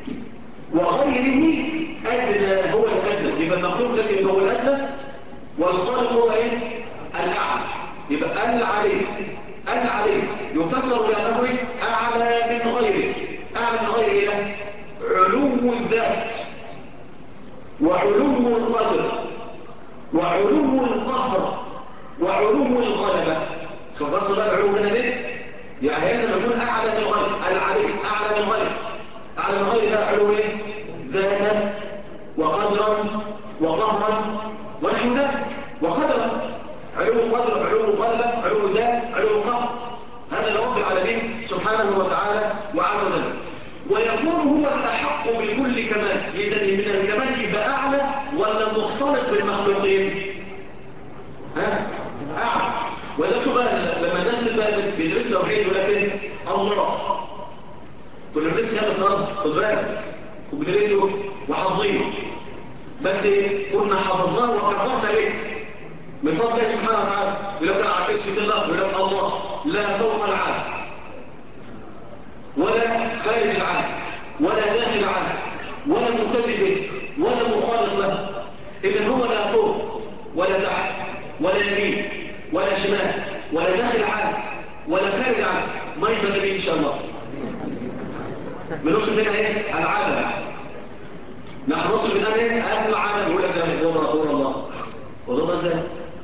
وغيره أدنى هو الأدنى. يبقى المخلوق لازم يبقى هو الأدنى والخالق هو إيه؟ الأعلى. يبقى العلي يفسر بأنه أعلى من غيره. أعلى من غيره إيه؟ علو الذات وعلو القدر وعلو القهر وعلو الغلبة. شوف بصر بقى العلو هنا ليه؟ يعني لازم يكون أعلى من غيره. العلي أعلى من غيره. أعلى من غيره بقى علو إيه؟ ذاتا وقدرا وقهرا ونحو ذلك. وقدرا علو القدر، علو الغلبة، علو ذات، علو القهر. هذا لرب العالمين سبحانه وتعالى وعز وجل. ويكون هو الأحق بكل كمال. إذا من الكمال يبقى أعلى ولا مختلط بالمخلوقين؟ أعلى. وإذا شوف لما الناس بيدرس توحيد يقول لك إيه؟ الله. كل الناس كانت النهارده خد بالك وبيدرسوا وحافظينه، بس كنا حفظناه وكفرنا ليه؟ من فضل الله سبحانه وتعالى. يقول لك على اسم الله، يقول لك الله لا فوق العالم ولا خارج العالم ولا داخل العالم ولا ممتثل به ولا مخالط له. إذن هو لا فوق ولا تحت ولا يمين ولا شمال ولا داخل العالم ولا خارج العالم. ما يبقى به إن شاء الله. بنوصل منها إيه؟ العالم. نحن نوصل منها إيه؟ العالم. يقول لك هو الله. وضع ازاي؟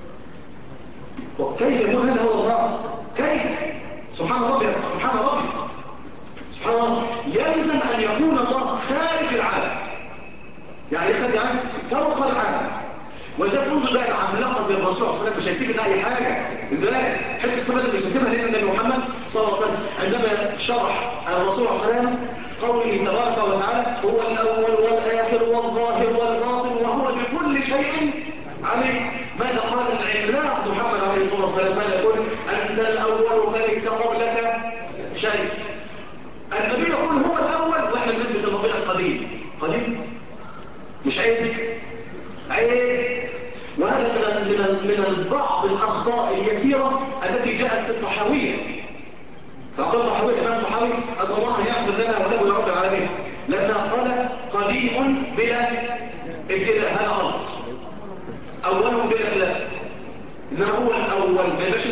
وكيف يقول هذا هو الله؟ كيف؟ سبحان ربي سبحان ربي سبحان الله. يلزم أن يكون الله خارج العالم، يعني خارج العالم فوق العالم. وإذا تنظر بقى العملاقة زي الرسول صلى الله عليه وسلم مش هيسيب لنا أي حاجة. إزاي؟ حتى الصفات اللي مش هيسيبها لنا النبي محمد صلى الله عليه وسلم عندما شرح الرسول صلى الله عليه وسلم قوله تبارك وتعالى هو الأول والآخر والظاهر والباطن وهو بكل شيء عليه. ماذا قال العملاق محمد عليه الصلاة والسلام؟ ماذا يقول؟ أنت الأول فليس قبلك شيء. النبي يقول هو الأول وإحنا بنسبة ربنا القديم. قديم مش عيب، عيب. وهذا من البعض الأخطاء اليسيرة التي جاءت في الطحاوية. فأقول الطحاوية الإمام الطحاوي أسأل الله أن يغفر لنا وله يا رب العالمين لما قال قديم بلا ابتداء. هذا غلط.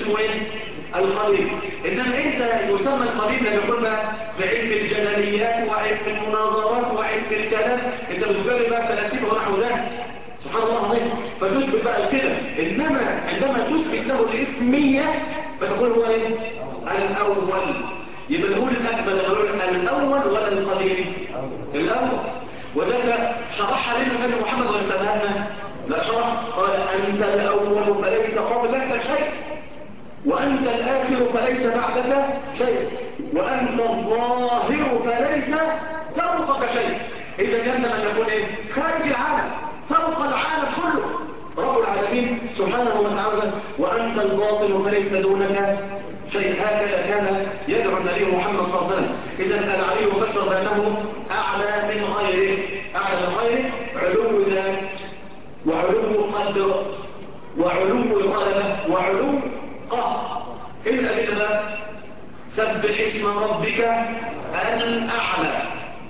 اسمه ايه؟ القدير. انما انت يسمى القدير لما يكون بقى في علم الجدليات وعلم المناظرات وعلم الكلام، انت بتجرب بقى فلاسفه ونحو ذلك، سبحان الله العظيم، فتثبت بقى كده. انما عندما تثبت له الاسميه فتقول هو ايه؟ الاول. يبقى نقول الاكمل نقول الاول ولا القدير؟ الاول. وذلك شرحها لنا النبي محمد ورسالها لنا. لا شرح، قال انت الاول فليس قبلك شيء، وانت الاخر فليس بعدك شيء، وانت الظاهر فليس فوقك شيء. اذا كان من يكون ايه؟ خارج العالم، فوق العالم كله رب العالمين سبحانه وتعالى. وانت الباطن فليس دونك شيء. هكذا كان يدعو النبي محمد صلى الله عليه وسلم. اذا العلي يفسر بانه اعلى من غيره. اعلى من غيره علو ذات، وعلو قدر، وعلو غلبه، وعلو قهر. ايه الادله بقى؟ سبح اسم ربك الاعلى.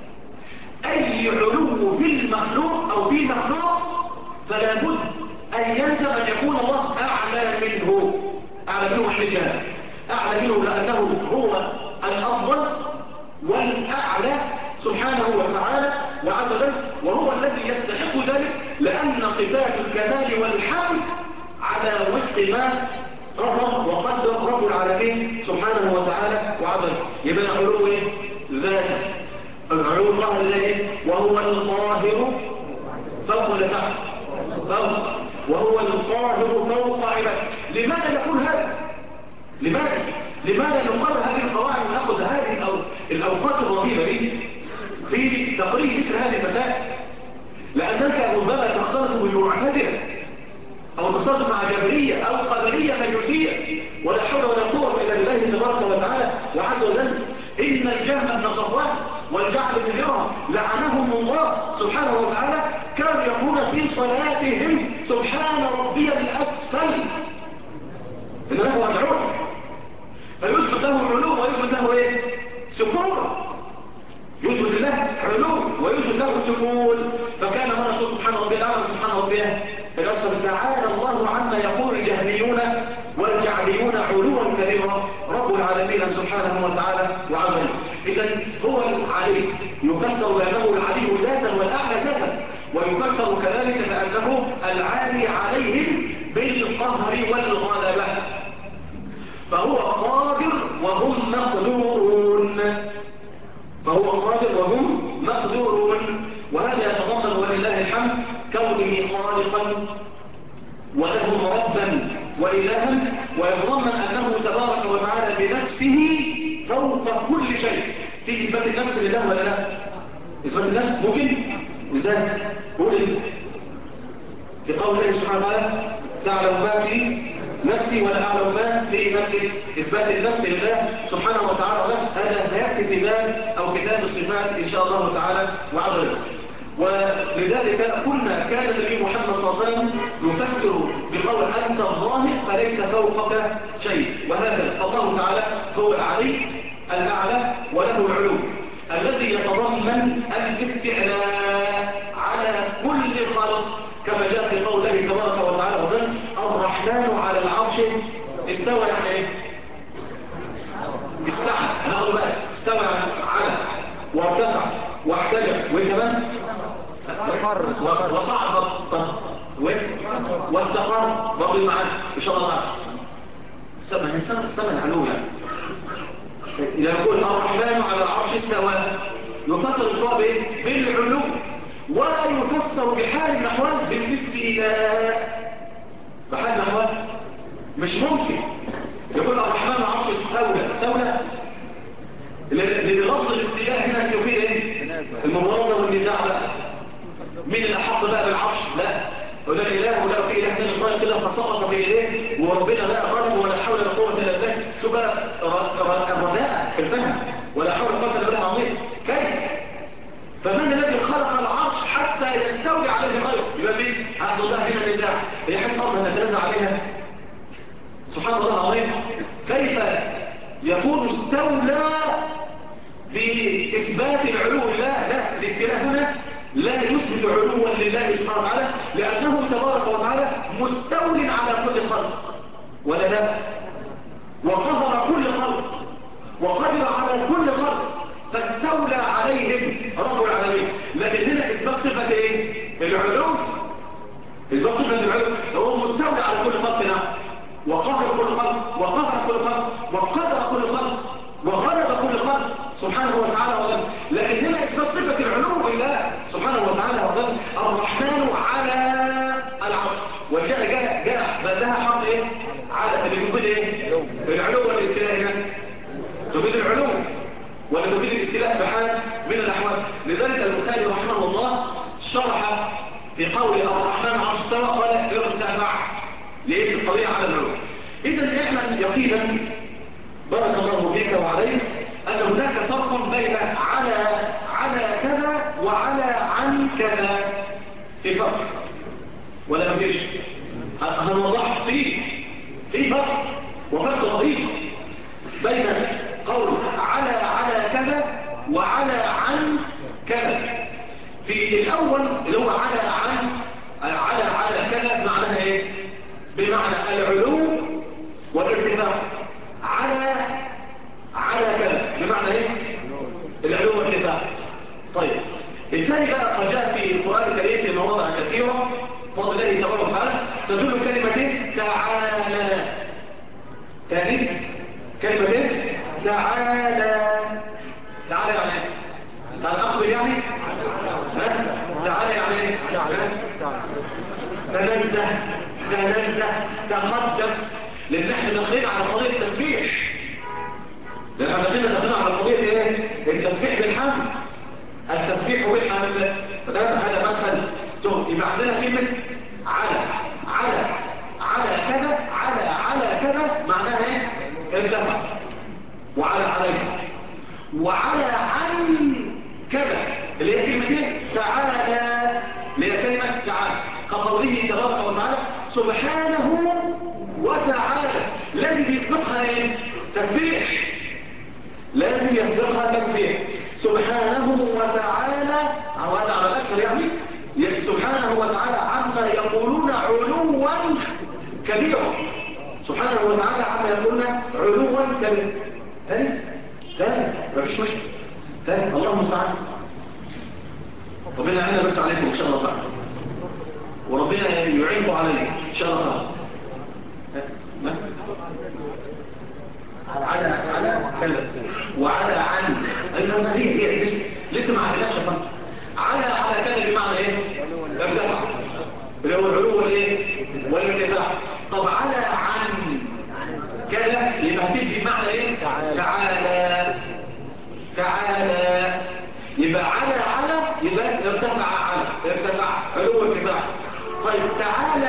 اي علو في المخلوق او في مخلوق فلا بد ان يلزم ان يكون الله اعلى منه. اعلى منه عن الجهات، اعلى منه لانه هو الافضل والاعلى سبحانه وتعالى وعز وجل، وهو الذي يستحق ذلك، لان صفات الكمال والحمد على وفق ما قرر وقدر رب العالمين سبحانه وتعالى وعز وجل. يبقى علو ذاته، علو الله ذاته، وهو القاهر فوق ولا تحت؟ فوق. وهو القاهر فوق عباده. لماذا نقول هذا؟ لماذا نقرر هذه القواعد ونأخذ هذه الأوقات الرهيبة دي في تقرير مثل هذه المسائل؟ لأنك ربما تختلط بالمعتزلة أو تختلط مع جبرية أو قدرية مجوسية، ولا حول ولا قوة إلا بالله تبارك وتعالى وعز وجل. إن الجهم بن صفوان والجعد بن درهم لعنهم الله سبحانه وتعالى كانوا يقولون في صلاتهم سبحان ربي الأسفل، إن له رجعون، فيثبت له علو ويثبت له ايه؟ سفول. يثبت لله علو ويثبت له سفول. فكان مرة سبحان ربي الأعلى سبحان ربي الأسفل. تعالى الله عما يقول الجهميون والجعليون علوا كبيرا رب العالمين سبحانه وتعالى وعز وجل. إذن هو العلي يفسر بأنه العلي ذاتا والأعلى ذاتا، ويفسر كذلك بأنه العالي عليهم بالقهر والغلبة. فهو قادر وهم مقدورون، فهو قادر وهم مقدورون. وهذا يتضمن ولله الحمد كونه خالقا وله ربا وإلها، ويتضمن أنه تبارك وتعالى بنفسه فوق كل شيء. في إثبات النفس لله ولا لا؟ إثبات النفس ممكن؟ إزاي؟ قول إيه؟ في قول الله سبحانه وتعالى تعلم ما في نفسي ولا أعلم ما في نفسي. إثبات النفس لله سبحانه وتعالى، هذا سيأتي في باب أو كتاب الصفات إن شاء الله تعالى وعز وجل. ولذلك قلنا كان النبي محمد صلى الله عليه وسلم يفسر بقول أنت الظاهر فليس فوقك شيء. وهذا الله تعالى هو العلي الأعلى وله العلو الذي يتضمن الاستعلاء على كل خلق، كما جاء في قوله تبارك وتعالى وجل الرحمن على العرش استوى. يعني ايه؟ استعلى. انا اقول بقى استوى على وارتفع واحتجب وكمان وصعد واستقر برضه معانا ان شاء الله تعالى. سمع العلو يعني. إذا يقول الرحمن على العرش استوى يفسر الاستواء بايه؟ بالعلو، ولا يفسر بحال الأحوال بالاستيلاء. بحال الأحوال مش ممكن يقول الرحمن العرش استولى. للفظ الاستيلاء هنا يفيد ايه؟ المبارزة والنزاع بقى. مين الأحق بقى بالعرش؟ لا، وده الإله ولا في إله تاني صغير كده فسقط في إليه وربنا بقى غالب ولا حول ولا قوة إلا بالله. شو بقى الرداء في الفهم ولا حول ولا قوة إلا بالله العظيم. كيف؟ فمن الذي خلق العرش حتى يستولي عليه غيره؟ يبقى مين؟ هذا الله هنا النزاع. هي حتى الأرض نتنازع عليها سبحان الله العظيم. كيف يكون استولى بإثبات العلو لله؟ لا، الاستيلاء هنا لا يثبت علوا لله سبحانه وتعالى، لأنه تبارك وتعالى مستول على كل خلق. ولا لا؟ وقهر كل خلق وقدر على كل خلق فاستولى عليهم رب العالمين. لكن هنا اثبات صفه ايه؟ العلو. اثبات صفه العلو، هو مستولى على كل خلق. نعم، وقهر كل خلق وقهر كل خلق وقدر كل خلق وغلب كل خلق سبحانه وتعالى وظل. لكن هنا اثبات صفه العلو لله سبحانه وتعالى وظل. الرحمن على العرش، وجاء بعدها حرف ايه؟ على، اللي بيقول ايه؟ العلو والاستيلاء. هنا تفيد العلو ولا تفيد الاستيلاء بحال من الاحوال. لذلك البخاري رحمه الله شرح في قول الرحمن على استوى قال ارتفع. ليه؟ القضيه على العلو. اذا اعلم يقينا بارك الله فيك وعليك ان هناك فرقا بين على كذا وعلى عن كذا. في فرق ولا ما فيش؟ هنوضح في فرق، وفرق رهيب بين قول على كذا وعلى عن كذا. في الاول اللي هو على كذا معناها ايه؟ بمعنى العلو والارتفاع. على كذا بمعنى ايه؟ العلو والارتفاع. طيب الثاني بقى قد جاء في القرآن الكريم في مواضع كثيرة فضل الله تبارك وتعالى تدل كلمتين تعالى. ثاني كلمتين تعالى. تعالى يعني ايه؟ تعالى أخبر يعني؟ تعالى يعني ايه؟ تنزه تقدس. لأن احنا داخلين على قضية التسبيح. لأن احنا داخلين على قضية ايه؟ التسبيح بالحمد. التسبيح بالحمد. فتابع هذا مثل يبقى عندنا كلمة على كذا. على كذا معناها ايه؟ ارتفع وعلى عليها. وعلى عن كذا اللي هي كلمة ايه؟ تعالى، اللي هي كلمة تعالى. كقوله تبارك وتعالى سبحانه وتعالى. لازم يسبقها ايه؟ تسبيح. لازم يسبقها تسبيح. سبحانه وتعالى، او هذا على الاكثر يعني سبحانه وتعالى عما يقولون علوا كبيرا. سبحانه وتعالى عما يقولون علوا كبيرا. تاني مفيش مشكله. تاني اللهم المستعان. ربنا يعيننا بس عليكم ان شاء الله تعالى، وربنا يعينكم علي ان شاء الله تعالى. على كذا وعلى عن. ايوه هي لسه ما عرفناش. على كذا بمعنى ايه؟ ارتفع، اللي هو العلو والايه؟ والارتفاع. طب على عن كذا يبقى هتدي بمعنى ايه؟ تعالى. يبقى على يبقى ارتفع علو ارتفاع. طيب تعالى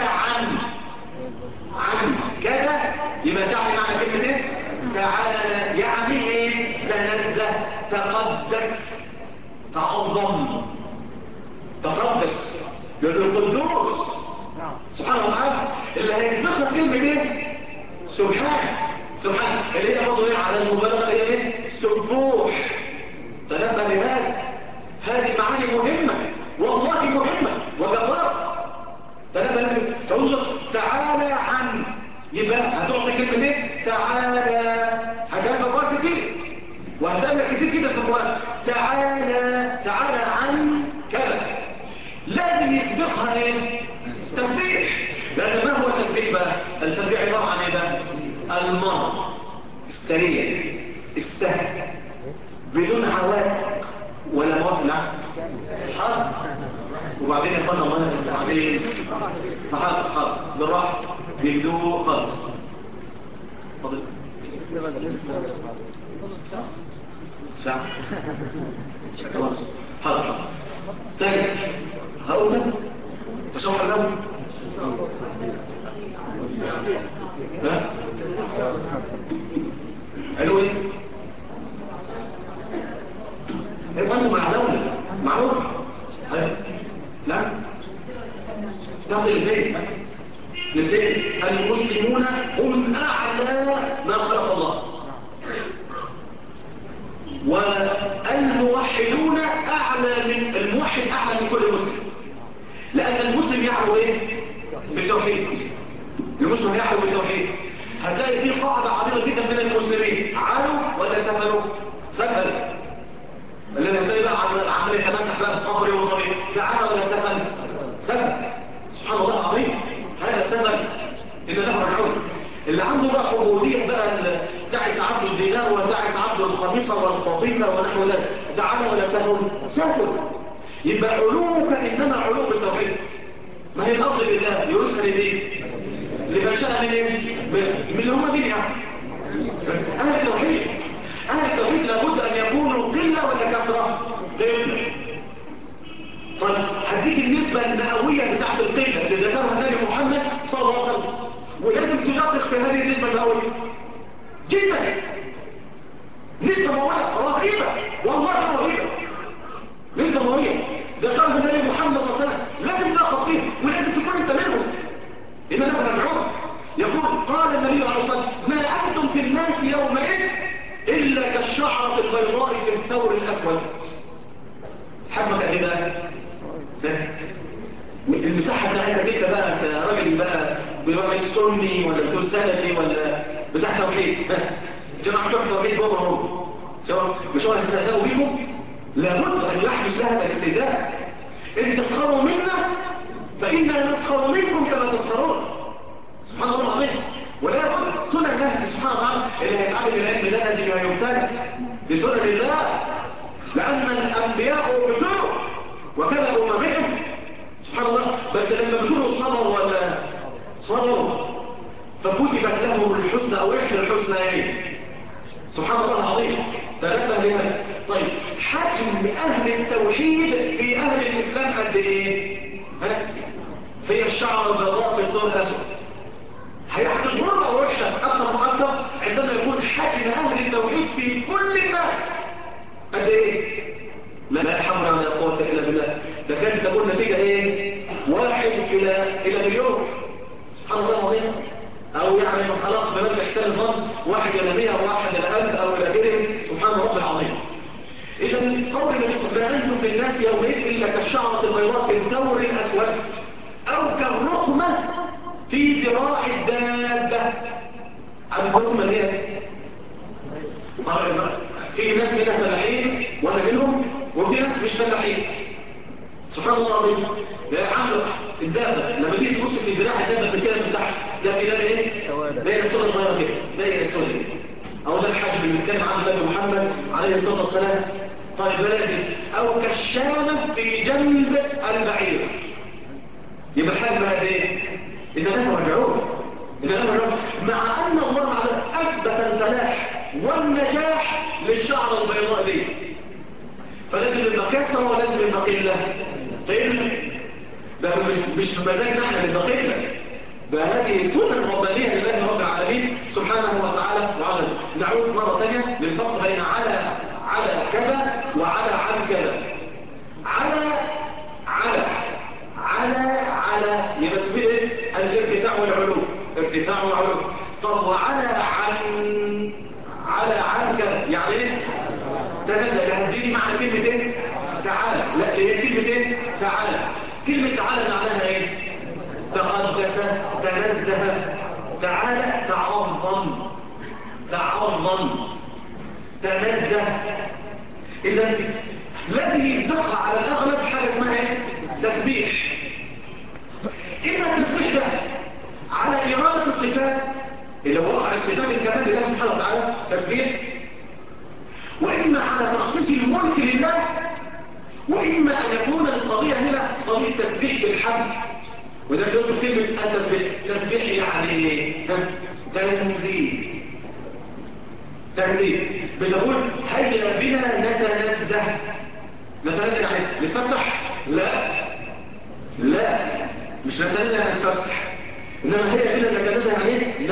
عن كذا يبقى تعني معنى كلمة ايه؟ تعالى يعني ايه؟ تنزه، تقدس، تعظم، تقدس. لأنه القدوس سبحانه وتعالى اللي هيسبقها كلمة ايه؟ سبحان اللي هي برضه ايه على المبالغة اللي هي ايه؟ سبوح. تنبه لماذا؟ هذه معاني مهمة والله مهمة وجبارة. تنبه تعالى عن يبقى هتعطي كلمة ايه؟ تعالى. هتعمل أفكار كتير وهتعمل كتير جدا في القرآن. تعالى عن كذا. لازم يسبقها ايه؟ تسبيح. لأن ما هو التسبيح بقى؟ التسبيح عبارة عن ايه بقى؟ المر السريع السهل بدون عوائق ولا مطلع حرب. وبعدين يا فندم الله بعدين حرب بالراحه بهدوء خالص. اتفضل. ساعه خلاص. حاضر. تاني هقول تاني تشرح الأول. ها قالوا ايه؟ يبقى معلومة لا تعطي الاثنين. المسلمون هم أعلى ما خلق الله، والموحدون أعلى من الموحد، أعلى من كل مسلم. لأن المسلم يعلو ايه؟ بالتوحيد. المسلم يعلو بالتوحيد. هتلاقي في قاعدة عريضة جدا من المسلمين، عالوا ولا سفلوا؟ سفل. اللي هتلاقي بقى عمال يتمسح بقى في قبر وطريق، ده عالى ولا سفل؟ سفل. سبحان الله العظيم، هذا سفل إذا له رجعون. اللي عنده بقى حبودية بقى تعس عبد الدينار وتعس عبد الخميصة والقطيفة ونحو ذلك، ده عالى ولا سفل؟ سفل. يبقى علوك إنما علو بالتوحيد. ما هي الأرض لله يرسل ليه؟ لما شاء من ايه؟ من اللي هم مين يعني؟ أهل التوحيد. أهل التوحيد لابد أن يكونوا قلة ولا كثرة؟ قلة. طيب هديك النسبة المئوية بتاعت القلة اللي ذكرها النبي محمد صلى الله عليه وسلم، ولازم تدقق في هذه النسبة المئوية جدا. نسبة مئوية رهيبة، والله رهيبة. نسبة مئوية ذكرها النبي محمد صلى الله عليه وسلم، لازم تدقق فيه ولازم تكون انت منهم. إذا نحن رجعون. يقول قال النبي عليه الصلاة والسلام: ما أنتم في الناس يومئذ إلا كالشعرة البيضاء في الثور الأسود. حجمك قد ايه بقى؟ المساحة بتاعتك انت بقى كراجل بقى بيراعي سني ولا بتقول سلفي ولا بتاع توحيد، جماعة بتوع توحيد بابا هو مش هو هيستهزئوا بيكم؟ لابد أن يحدث لها الاستهزاء. إن تسخروا منا فإنا نسخر منكم كما تسخرون. سبحان الله العظيم. ولا بد سنن الله سبحانه وتعالى اللي هيتعلم العلم ده لازم يمتنع بسنن الله، لأن الأنبياء ابتلوا وكذا أممهم. سبحان الله. بس لما ابتلوا صبروا ولا صبروا فكتبت لهم الحسنى أو إحدى الحسنيين. سبحان الله العظيم. تنبه لهذا. طيب حجم أهل التوحيد في أهل الإسلام قد إيه؟ هي الشعر البيضاء بالطول الأسود. هيحدث مرة وحشة أكثر وأكثر عندما يكون حجم أهل التوحيد في كل الناس قد إيه؟ لا حول ولا قوة إلا بالله. ده كانت تكون نتيجة إيه؟ 1 إلى مليون. سبحان الله العظيم. أو يعني خلاص بمبلغ إحسان الظن 1 إلى 100 أو 1 إلى 1000 أو إلى غيره. سبحان رب العظيم. إذا قول النبي صلى الله عليه وسلم: ما أنتم في الناس يومئذ إلا كالشعرة البيضاء في الثور الأسود أو كالرقمة في ذراع الدابة. عن الرقمة اللي هي في ناس هنا فلاحين وأنا منهم، وفي ناس مش فلاحين. سبحان الله العظيم. عملوا الدابة لما تيجي تبص في ذراع الدابة في كده من تحت تلاقي في دايرة ايه؟ دايرة سودة صغيرة كده، دايرة سودة كده. أو ده الحجم اللي بيتكلم عنه النبي محمد عليه الصلاة والسلام. طيب بلدي أو كالشامة في جنب البعير. يبقى الحجم قد ايه؟ إذا نحن رجعون. مع أن الله أثبت الفلاح والنجاح للشعر البيضاء دي، فلازم نبقى كسرة ولازم نبقى قلة. ده مش بمزاجنا احنا نبقى قلة، ده هذه سنة ربانية لله رب العالمين سبحانه وتعالى وعلا. نعود مرة ثانية للفرق بين على كذا وعلى عن كذا. على يبقى في ايه؟ الارتفاع والعلو، ارتفاع وعلو. طب وعلى عن كذا يعني ايه؟ تنزل. هتديني معنى كلمة ايه؟ تعالى. لا هي كلمة ايه؟ تعالى. كلمة تعالى معناها ايه؟ تقدس، تنزه. تعالى تعظم، تنزه. اذا الذي يسبقها على الاغلب حاجة اسمها ايه؟ تسبيح. إما التسبيح ده على إرادة الصفات اللي هو وقع الصفات الكمال لله سبحانه وتعالى تسبيح، وإما على تخصيص الملك لله، وإما أن يكون القضية هنا قضية تسبيح بالحمد. وإذا يصبح كلمة التسبيح، تسبيح يعني تنزيه. بتقول هيا بنا نتنزه يعني نتفسح؟ لا مش نتنزه يعني نتفسح، إنما هي بنا نتنزه يعني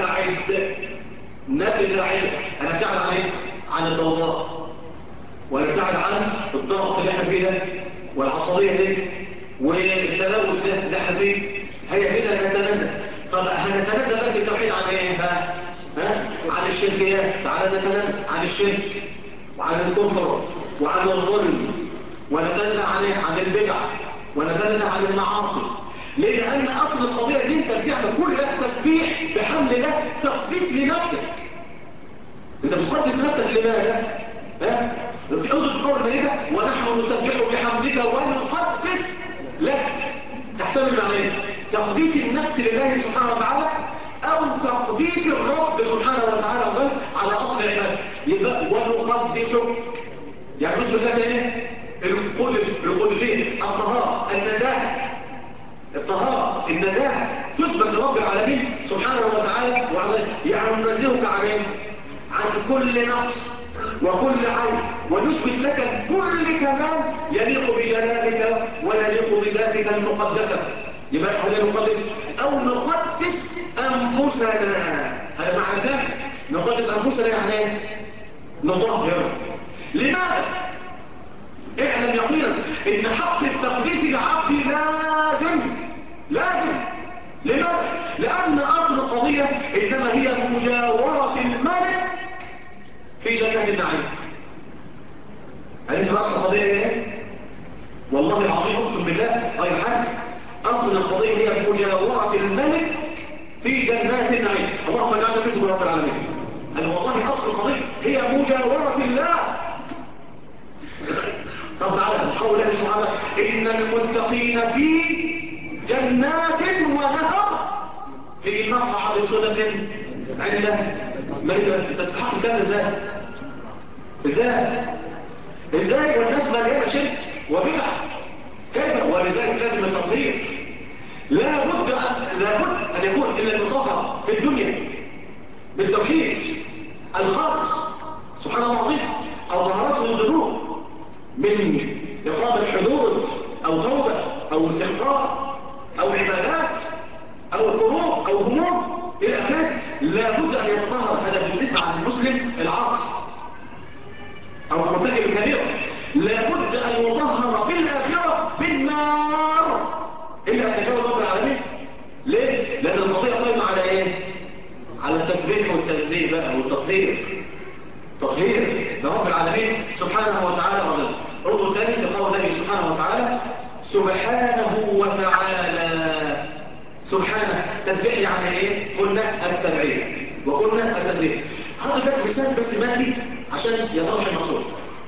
نبتعد. أنا ابتعد عن ايه؟ عن الضوضاء، وأنا ابتعد عن الضغط اللي احنا فيه ده والعصبية دي والتلوث ده اللي احنا فيه. هي بنا نتنزه. طب هنتنزه بقى في التوحيد عن ايه؟ عن الشركيات. تعالى نتنزه عن الشرك وعن الكفر وعن الظلم، ونتنزه عن البدع، ونتنزه عن المعاصي. لأن أصل القضية دي أنت بتعمل كل ده تسبيح بحمد الله، تقديس لنفسك. أنت بتقدس نفسك لماذا؟ في أوضة قول الملكة ونحن نسبح بحمدك ونقدس لك، تحتمل معنى تقديس النفس لله سبحانه وتعالى أو تقديس الرب سبحانه وتعالى على أصل العبادة. يبقى ونقدسك يعني نسبة لك إيه؟ القدسين، الطهارة، النزاهة. الطهارة النزاهة تثبت لرب العالمين سبحانه وتعالى يعني ننزهك عن كل نقص وكل عيب، ونثبت لك كل كمال يليق بجلالك ويليق بذاتك المقدسة. يبقى هذا نقدس أو نقدس أنفسنا. هذا معنى ذلك نقدس أنفسنا يعني نطهر. لماذا؟ اعلم يقينا ان حق التقديس لعبد لازم. لماذا؟ لأن أصل القضية إنما هي مجاورة الملك في جنة النعيم. عرفت أصل القضية إيه؟ والله العظيم أقسم بالله غير حادث. أصل القضية هي مجاورة الملك في جنات النعيم. اللهم اجعلنا فيكم رب العالمين. والله أصل القضية هي مجاورة الله. طب تعالى قوله سبحانه إن المتقين في جنات ونهر في مقعد صدق عند ملك. انت تستحق الكلام ازاي والناس مليانه شرك وبدع كيف؟ ولذلك لازم التطهير. لابد ان يكون الا المطهر في الدنيا بالتوحيد الخالص سبحان الله العظيم، او طهارته الذنوب من اقامه حدود او توبه او استغفار او عبادات او كروب او هموم الى اخره. لابد ان يتطهر. هذا بالنسبه عن المسلم العاصي او المرتكب الكبيره. لابد ان يطهر في الاخره بالنار الا ان يتجاوز رب العالمين. ليه؟ لان القضيه قائمه على ايه؟ على التسبيح والتنزيه بقى والتطهير. تطهير لرب العالمين سبحانه وتعالى عظيم. انظر ثاني لقول الله سبحانه وتعالى سبحانه وتعالى. سبحانه تسبيح يعني ايه؟ قلنا التبعيد وقلنا التنزيه. هذا لك مثال بس مادي عشان يتضح المقصود.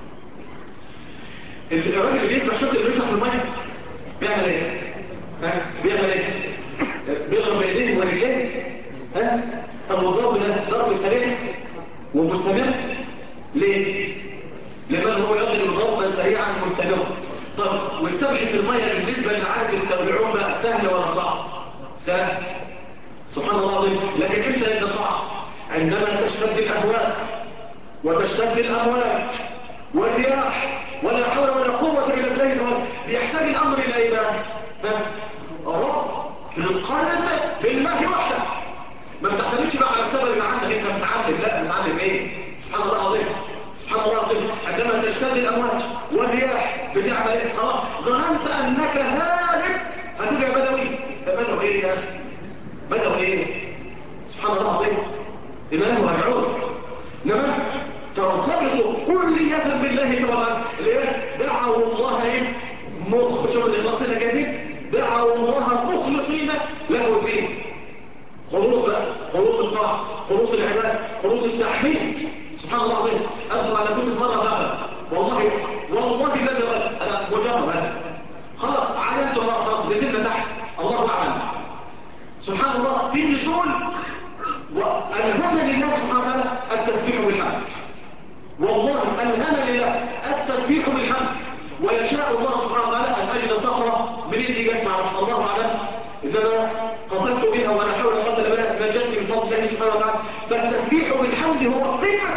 الراجل اللي بيسبح شط اللي بيسبح في الميه بيعمل ايه؟ بيعمل ايه؟ بيضرب بايديه ورجليه. طب والضرب ده ضرب سريع ومستمر ليه؟ لماذا هو يضرب ضربا سريعا مستمرا؟ طب والسبح في الميه بالنسبه لعاده العوم بقى سهل ولا صعب؟ سهل سبحان الله العظيم. لكن امتى يبقى صعب؟ عندما تشتد الاهواء وتشتد الامواج والرياح ولا حول ولا قوه الا بالله. بيحتاج الامر الى ايه بقى؟ رب القلب بالله وحده. ما بتعتمدش بقى على السبب اللي عندك انت بتتعلم. لا بتتعلم ايه؟ سبحان الله العظيم. سبحان الله العظيم. عندما تشتد الامواج والرياح بتعمل ايه؟ خلاص ظننت انك هالك هتقول يا بدوي. يا بدوي ايه يا اخي؟ بدوي ايه؟ سبحان الله العظيم. إذا له رجعون. إنما ترتبط كلية بالله طبعا. دعوا الله شوف الإخلاصين كيف؟ دعوا الله مخلصين له الدين. خلوص الطاعة، خلوص العباد، خلوص التحميد. سبحان الله العظيم. أذكر أنا كنت مرة فعلا والله لازم أنا مجرب هذا خلاص عينت خلاص نزلنا تحت الله أعلم. سبحان الله في نزول وألهمنا لله سبحانه وتعالى التسبيح بالحمد. والله ألهمنا لله التسبيح بالحمد. ويشاء الله سبحانه وتعالى أن أجد صخرة من إيدي جت معرفة الله أعلم إنما قفزت بها ولا حول ولا قوة إلا بالله نجت من فضل الله سبحانه وتعالى. فالتسبيح بالحمد هو قمة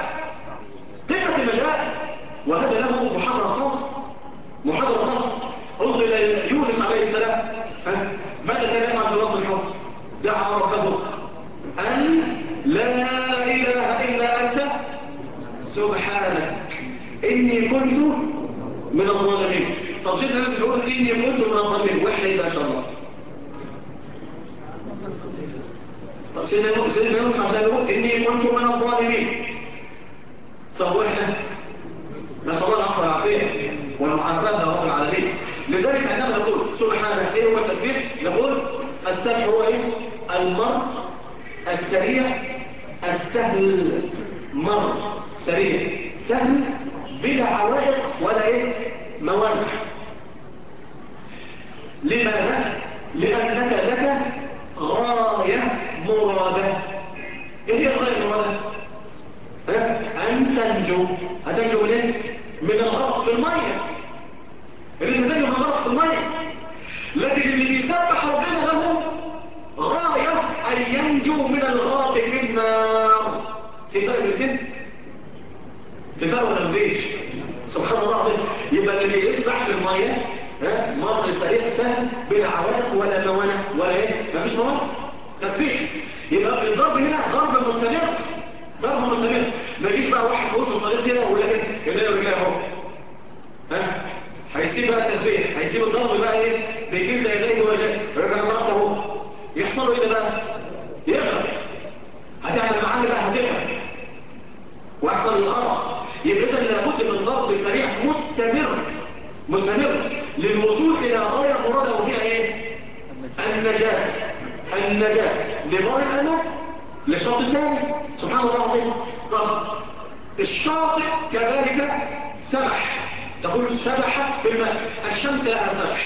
المجال وهذا له محاضرة خاصة. انظر إلى يونس عليه السلام ماذا كان يفعل بوقت الحمد؟ دعا ربه أن لا إله إلا أنت سبحانك إني كنت من الظالمين. طب سيدنا الناس يقول إني كنت من الظالمين وإحنا إيه بقى إن شاء الله؟ طب سيدنا يونس عشان يقول إني كنت من الظالمين. طب وإحنا نسأل الله العفو والعافية والمعافاة يا رب العالمين. لذلك عندما نقول سبحانك ايه هو التسبيح؟ نقول السبح هو ايه؟ المر السريع السهل. مر سريع سهل بلا عوائق ولا ايه؟ موانع. لماذا؟ لأنك لك غاية مرادة. ايه هي الغاية المرادة؟ أن تنجو. هتنجو من ايه؟ من الغرق في المية. اللي تنجو من الغرق في المية. لكن اللي بيسبح ربنا له غاية أن ينجو من الغرق في النار. في فرق بالكلمة؟ في فرق ولا مفيش؟ سبحان الله العظيم. يبقى اللي بيسبح في المية مر سريع سهل بلا عوائق ولا موانع ولا ايه؟ مفيش موانع. تسبيح. يبقى الضرب هنا ضرب مستمر. ضرب مستمر. ما يجيش بقى واحد في وسط الطريق كده ويقول لك ايه ورجليه اهو. هيسيب بقى التسبيح، هيسيب الضرب بقى ايه؟ بجلد يديه ورجليه. يقول لك انا ضربت اهو. يحصل له ايه ده بقى؟ يغرق. هتعمل معاه بقى هتغرق. ويحصل الغرق. يبقى اذا لابد من ضرب سريع مستمر للوصول الى غايه مراده وهي ايه؟ النجاة لبار الأمل للشاطئ الثاني. سبحان الله العظيم. طب الشاطئ كذلك سبح. تقول سبح في الماء. الشمس لها سبح.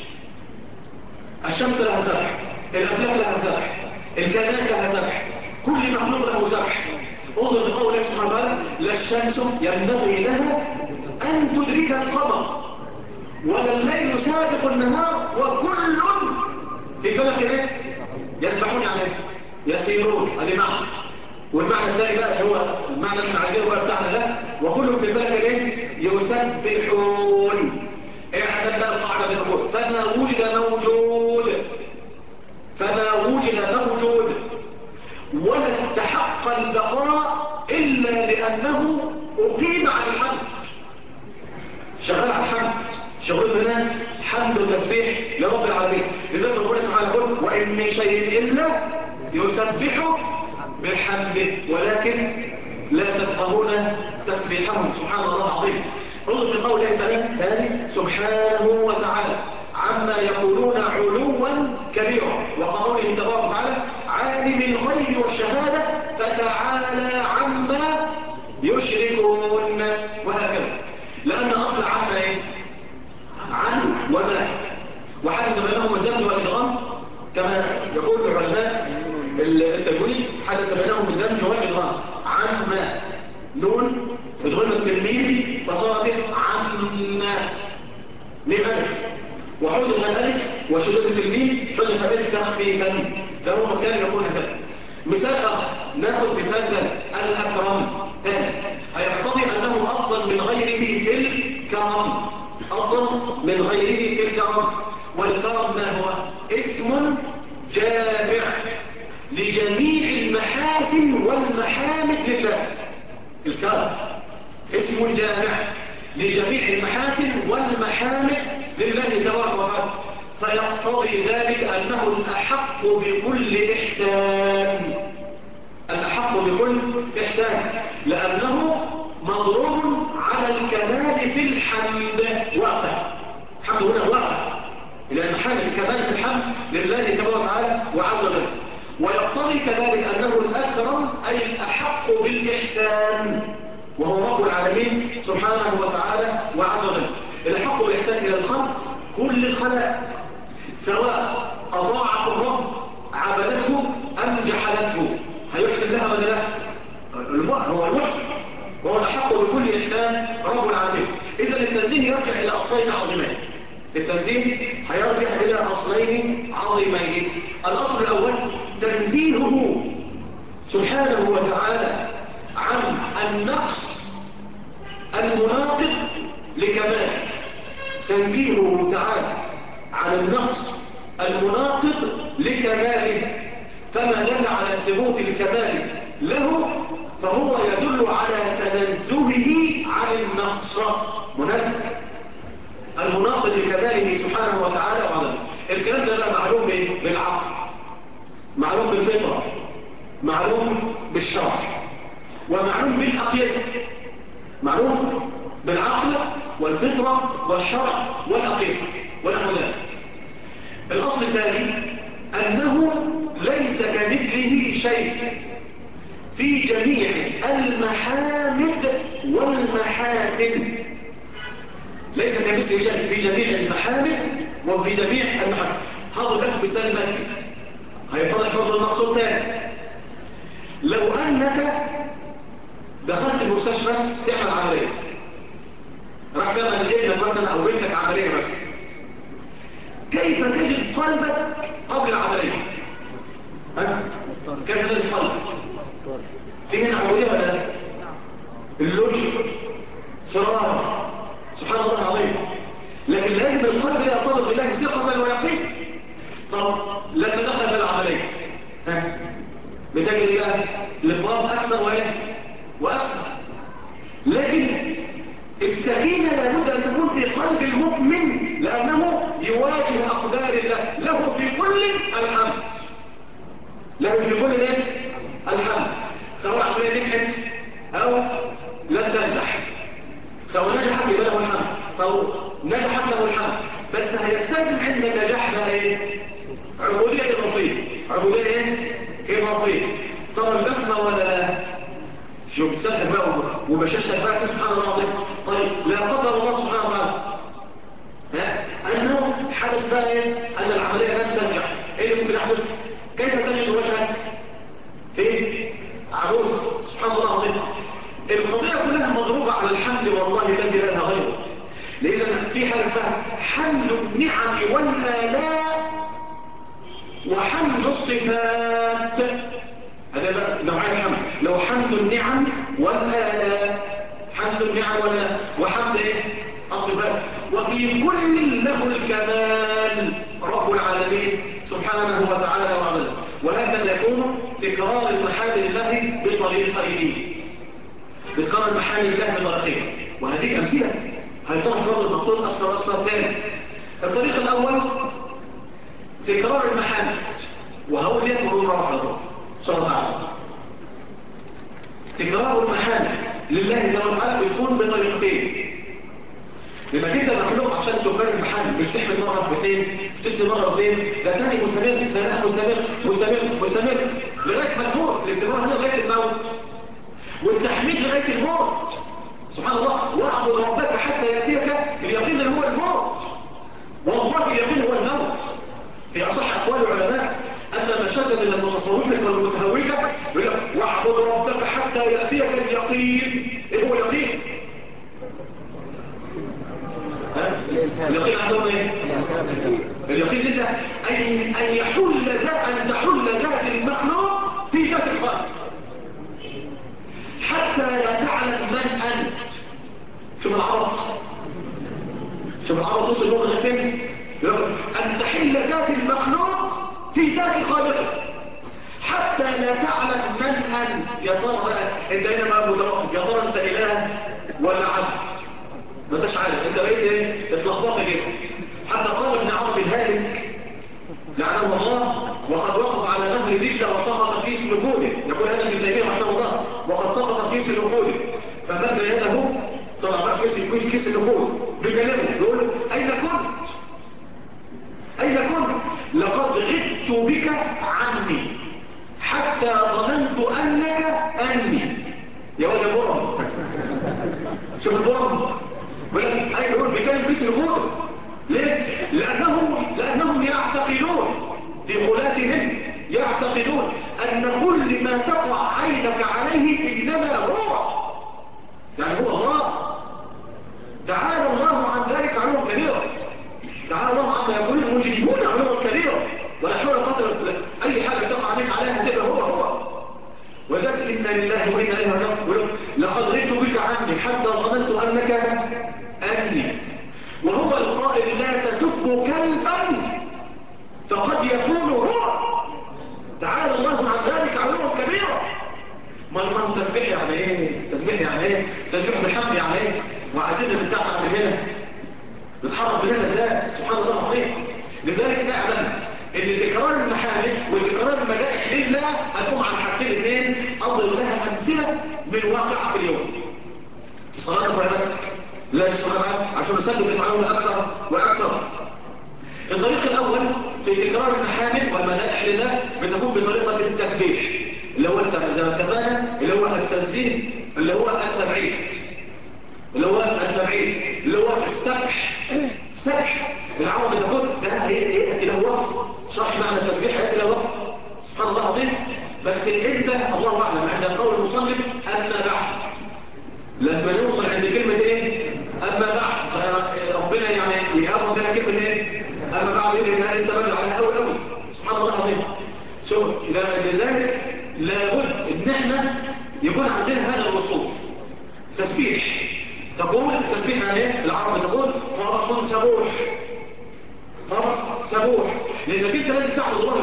الشمس لها سبح. الأفلاك لها سبح. الكائنات لها سبح. كل مخلوق له سبح. انظر لقول الله سبحانه وتعالى: لا الشمس ينبغي لها أن تدرك القمر ولا الليل سابق النهار وكل في فلك ايه؟ يسبحون يعني ايه؟ يسيرون. هذه معنى. والمعنى الثاني بقى اللي هو المعنى اللي عايزينه بقى بتاعنا ده: وكلهم في الفلك ايه؟ يسبحون. اعلم بقى القاعده بتقول: فما وجد موجود ولا استحق البقاء الا لانه اقيم على الحمد. شغال على الحمد. شغل هنا حمد وتسبيح لرب العالمين. لذلك ربنا سبحانه يقول: وإن من شيء إلا يسبح بحمده ولكن لا تفقهون تسبيحهم. سبحان الله العظيم. انظر في قوله تعالى: سبحانه وتعالى عما يقولون علوا كبيرا. وقوله تبارك وتعالى: عالم الغيب والشهادة فتعالى عما يشركون. وهكذا. لأن أصل عما ايه؟ عن وما. وحدث بينهم الدمج والإدغام كما يقول العلماء التجويد: حدث بينهم الدمج والإدغام. عما نون ادغمت في الميم فصار به عما ميم ألف، وحذف الألف وشددت الميم حذف الألف تخفيفا. ده هو كان يقول هكذا. مثال آخر ناخذ مثال ثاني: الأكرم ثاني هيقتضي أنه أفضل من غيره في الكرم. أفضل من غيره في الكرم. والكرم ما هو؟ اسم جامع لجميع المحاسن والمحامد لله. الكرم اسم جامع لجميع المحاسن والمحامد لله تبارك وتعالى. فيقتضي ذلك أنه الأحق بكل إحسان. الأحق بكل إحسان لأنه مضروب على الكمال في الحمد. واقع. الحمد هنا واقع لأن حمد الكمال في الحمد لله تبارك وتعالى وعز وجل. ويقتضي كذلك أنه الأكرم أي الأحق بالإحسان وهو رب العالمين سبحانه وتعالى وعز وجل. الأحق بالإحسان إلى الخلق كل الخلائق سواء أطاعت الرب عبدته أم جحدته. هيحسن لها ولا لا؟ هو المحسن وهو الأحق بكل إحسان رب العالمين. إذن التنزيه يرجع إلى أصلين عظيمين. التنزيه هيرجع إلى أصلين عظيمين. الأصل الأول تنزيهه سبحانه وتعالى عن النقص المناقض لكماله. تنزيهه تعالى عن النقص المناقض لكماله. فما دل على ثبوت الكمال له فهو يدل على تنزهه عن النقص. منزه المناقض لكماله سبحانه وتعالى وعظمه. الكلام ده بقى معلوم بالعقل، معلوم بالفطرة، معلوم بالشرع، ومعلوم بالأقيسة. معلوم بالعقل والفطرة والشرع والأقيسة ونحو ذلك. الأصل الثاني أنه ليس كمثله شيء في جميع المحامد والمحاسن. ليس كمثله شيء في جميع المحامد وفي جميع المحاسن. هذا لك مثال مادي هيفضل حفظ المقصود تاني. لو أنك دخلت المستشفى تعمل عملية، راح تعمل ابنك مثلا أو بنتك عملية مثلا، كيف تجد قلبك قبل العملية؟ كيف تجد قلبك؟ في هنا عملية ولا لا؟ اللوجيك فرار سبحان الله العظيم. لكن لازم القلب يرتبط بالله ثقة ويقين. طب لما دخل بالعملية بتجد بقى الاضطراب أكثر وأكثر. لكن السكينة لابد أن تكون في قلب المؤمن، لأنه يواجه أقدار الله. له في كل الحمد، له في كل الحمد، سواء عملية نجحت أو لم تنجح، سواء نجحت يبقى له الحمد أو نجحت له الحمد. بس هيستلزم عند النجاح بقى ايه؟ عبودية إضافية. عبودية إضافية. طبعا البسمة ولا لا؟ شوف بتسبح بقى وبشاشتك بقى سبحان الله العظيم. طيب لا قدر الله سبحانه وتعالى أنه حدث بقى إيه؟ أن العملية لن تنجح. إيه اللي ممكن يحدث؟ كيف تجد وجهك؟ فين؟ عروس سبحان الله العظيم. القضية كلها مضروبة على الحمد والله الذي لا إله غيره. لأن في حاجة اسمها حمد النعم والآلاء وحمد الصفات. هذا بقى نوعين الحمد. لو حمد النعم والآلاء، حمد النعم والآلاء وحمد ايه؟ الصفات. وفي كل له الكمال رب العالمين سبحانه وتعالى وعلا. وهكذا يكون تكرار المحامد الله بطريقين. بتكرر محامد الله بطريقين، وهذه أمثلة هيتضح برضه المقصود أكثر وأكثر تاني. الطريق الأول تكرار المحامد، وهقول ليه مرور مرة صلى الله عليه وسلم. تكرار المحامد لله جل وعلا بتكون بطريقتين. لما انت مخلوق عشان تكرر المحامد، مش تحمد مرة باثنين، مش تسمي مرة باثنين، ده تاني مستمر، ثناء مستمر لغاية ما تموت. الاستمرار هنا لغاية الموت، والتحميد لغاية الموت. سبحان الله. واعبد ربك حتى يأتيك اليقين اللي هو الموت. والله اليقين هو الموت. في أصح أقوال العلماء أن ما شذ من المتصوفة والمتهوكة يقول لك واعبد ربك حتى يأتيك اليقين. إيه هو اليقين؟ اليقين عندهم إيه؟ اليقين ده أن يحل ذات المخلوق في ذات الخالق حتى لا تعلم من أنت. شوف العرب وصل لهم غفين أن تحل ذات المخلوق في ذات خالقه حتى لا تعلم من أنت. يا ترى بقى انت هنا بقى متوقف، يا ترى انت إله ولا عبد؟ ما انتش عارف، انت بقيت ايه؟ اتلخبطت كده. حتى قال ابن عمرو الهالك لعنه الله وقد وقف على نهر دجلة وسقط كيس نقوله. يقول هذا ابن تيمية رحمه الله وقد سقط كيس نقوله فمد يده طلع بقى كيس نقول بكلمه بيقول له أين كنت؟ لقد غبت بك عني حتى ظننت أنك أني. يا واد برم. شوف البرم بيقول بكلم كيس نقوله. ليه؟ لأنهم يعتقدون في قولاتهم، يعتقدون أن كل ما تقع عينك عليه إنما هو، يعني هو الله. تعالى الله عن ذلك علوا كبيرا. تعالى الله عما يقول المجرمون علوا كبيرا. ولا حول قدر أي حاجة تقع عليك عليها تبقى هو. ولذلك إنا لله وإنا إليه راجعون. لقد غبت بك عني حتى ظننت أنك أني. وهو القائل لا تسبوا كلبا فقد يكون هو. تعالى الله عن ذلك علوا كبيرا. ما تسبيح يعني ايه؟ تسبيح بالحمد يعني ايه؟ وعايزين نتعب من هنا نتحرك من هنا ازاي؟ سبحان الله العظيم. لذلك اعلم ان تكرار المحامد وتكرار المدائح لله هتقوم على حاجتين اثنين اضرب لها امثله من واقع في اليوم. في صلاتك وعبادتك لا في صلاتك عشان نسلم المعلومه اكثر واكثر. الطريق الاول تكرار المحامد والمدائح لله بتكون بطريقة التسبيح اللي هو زي ما اتفقنا اللي هو التنزيه اللي هو التبعيد اللي هو السبح العرب تقول ده هي تلاوه شرح معنى التسبيح هي تلاوه سبحان الله العظيم. بس انت الله اعلم عند قول المصنف اما بعد لما نوصل عند كلمه ايه اما بعد ربنا يعني يقرب لنا كلمه ايه اما بعد لانها لسه بدري عليها قوي سبحان الله العظيم. شوف لذلك لابد ان احنا يكون عندنا هذا الوصول تسبيح. تقول التسبيح يعني ايه العرب تقول فرس سبوح لانك انت لازم تعبد الله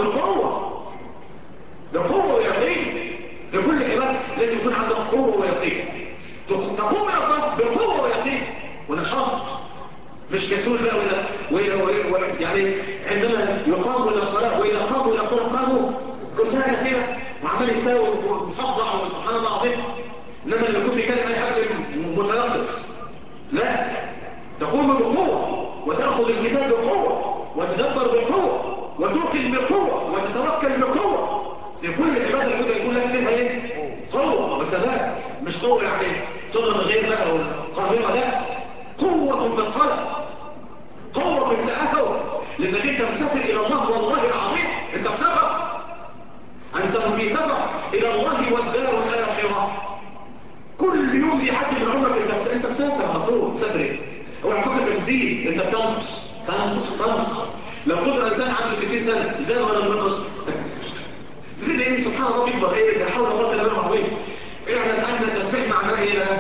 بقوه ويقين. في كل عباده لازم يكون عندك قوه ويقين تقوم الى الصلاه بقوه ويقين ونشاط مش كسول بقى يعني عندما يقاموا الى الصلاه واذا قاموا الى الصلاه قاموا كسالى كده وعمال يتاوي ومصدع وسبحان الله العظيم. انما لما يكون في كلمه يحب متنقص لا تقوم بقوه وتاخذ الكتاب بقوه وتدبر بقوه وتوقن بقوه وتتوكل بقوه. في كل عباده لابد يكون لك منها ايه قوه وثبات مش قوه يعني تضرب غير بقى والقاهره لا قوه في القلب قوه في التاهل لانك انت مسافر الى الله والله العظيم انت في سفر الى الله والدار الاخره. كل يوم يعدي من عمرك انت مسافر مطلوب مسافر ايه هو عفاك تزيد انت بتنقص لو قدر انسان عنده 60 سنه زاد ولا بينقص زيد ايه سبحان الله بيكبر ايه لا حول ولا قوه الا بالله العظيم. اعلم ان التسبيح معناه ايه بقى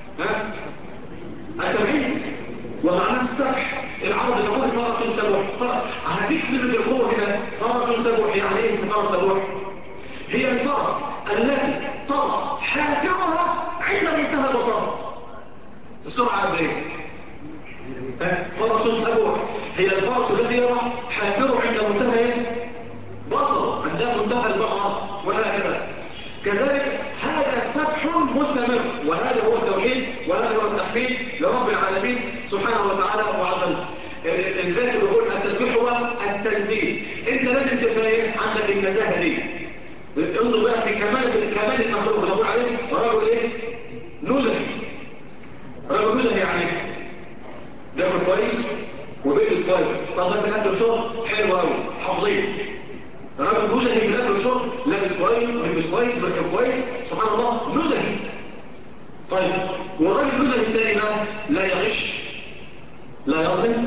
التوحيد ومعناه السبح. العرب تقول فرس سبوح هديك كلمه القوه هنا فرس سبوح يعني ايه فرس سبوح هي الفرس التي تضع حافرها عند منتهى البصر السرعه قد ايه فرس سبوح هي الفرس الذي يضع حافره عند منتهى بصر عند منتهى البصر وهكذا. كذلك هذا سبح مستمر وهذا هو التوحيد وهذا هو التحميد لرب العالمين سبحانه وتعالى وعظم. لذلك بيقول التسبيح هو التنزيه. انت لازم تبقى عندك النزاهه دي. انظر بقى في كمال المخلوق بنقول عليه رجل ايه نزهي. رجل نزهي يعني بياكل كويس وبيلبس كويس طب في الاكل والشرب حلو قوي حافظين. رجل نزهي في الاكل والشرب لابس كويس وبيلبس كويس وبيركب كويس سبحان الله نزهي. طيب والراجل النزهي الثاني بقى لا يغش لا يظلم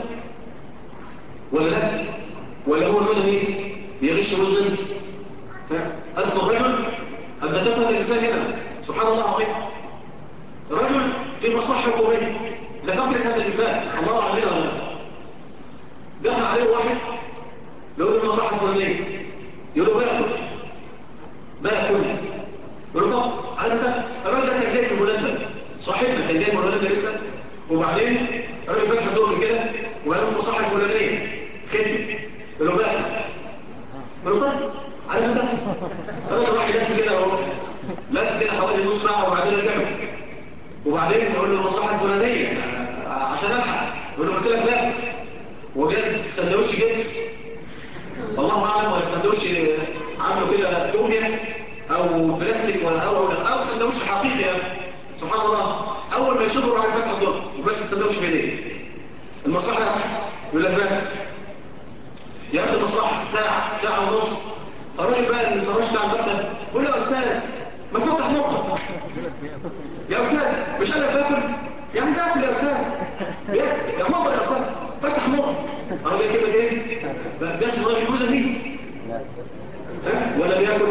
ولا هو النزهي يغش ويظلم. أذكر رجل أبدأت هذا الإنسان هنا سبحان الله العظيم رجل في مصلحة حكومية ذكرت لك هذا الإنسان الله أعلمنا ولا دخل عليه واحد يقول له المصلحة الفلانية يقول له باكل يقول له طب أنت الراجل ده كان جاي من هولندا صاحبنا كان جاي من هولندا لسه وبعدين الراجل فتح الدور كده وقال له المصلحة الفلانية خدمة يقول له باكل يقول له طيب عارف انت الراجل راح يلف كده اهو لف كده حوالي نص ساعه وبعدين رجعوا وبعدين يقول له المصلحه الفلانيه عشان الحق يقول له قلت لك لا وجاب سندوتش جبس والله اعلم ولا سندوتش عامله كده توميه او بلاستيك او سندوتش حقيقي يعني سبحان الله. اول ما يشوفه راح يفتح الدور وبس السندوتش في ايديه المصلحه يقول لك بقى يا اخي المصلحه ساعه ونص. فالراجل بقى اللي فرشت على المكتب بيقول له يا استاذ ما تفتح مخك يا استاذ مش انا باكل يعني باكل يا استاذ يا مخك يا استاذ فتح مخك. الراجل كده ايه ده اسمه راجل نزهي ولا بياكل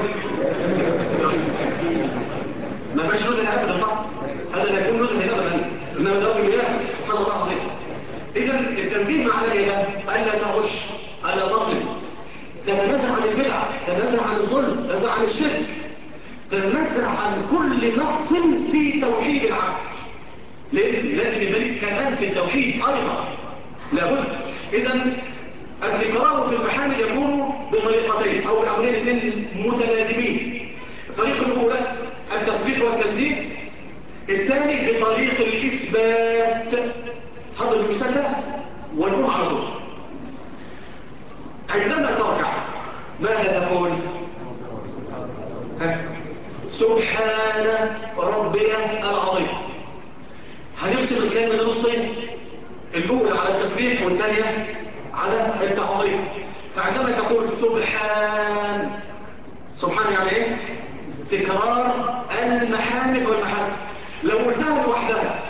ما باش نزهي ابدا طبعا هذا لا يكون نزهي ابدا انما ده راجل بياكل سبحان الله العظيم. اذا التنزيه معناه ايه بقى الا تغش الا تظلم تتنزه عن البدع تتنزه عن الظلم تتنزه عن الشرك تتنزه عن كل نقص في توحيد العبد. ليه؟ لازم يبقى كمان في التوحيد ايضا لابد. اذا التكرار في المحامد يكون بطريقتين او بامرين اثنين متلازمين. الطريقه الاولى التسبيح والتنزيه الثاني بطريق الاثبات. هذا المثال ده والنوم على طول عندما التسبيح والثانية على التعظيم. فعندما تقول سبحان يعني ايه؟ تكرار المحامد والمحاسن. لو قلتها لوحدها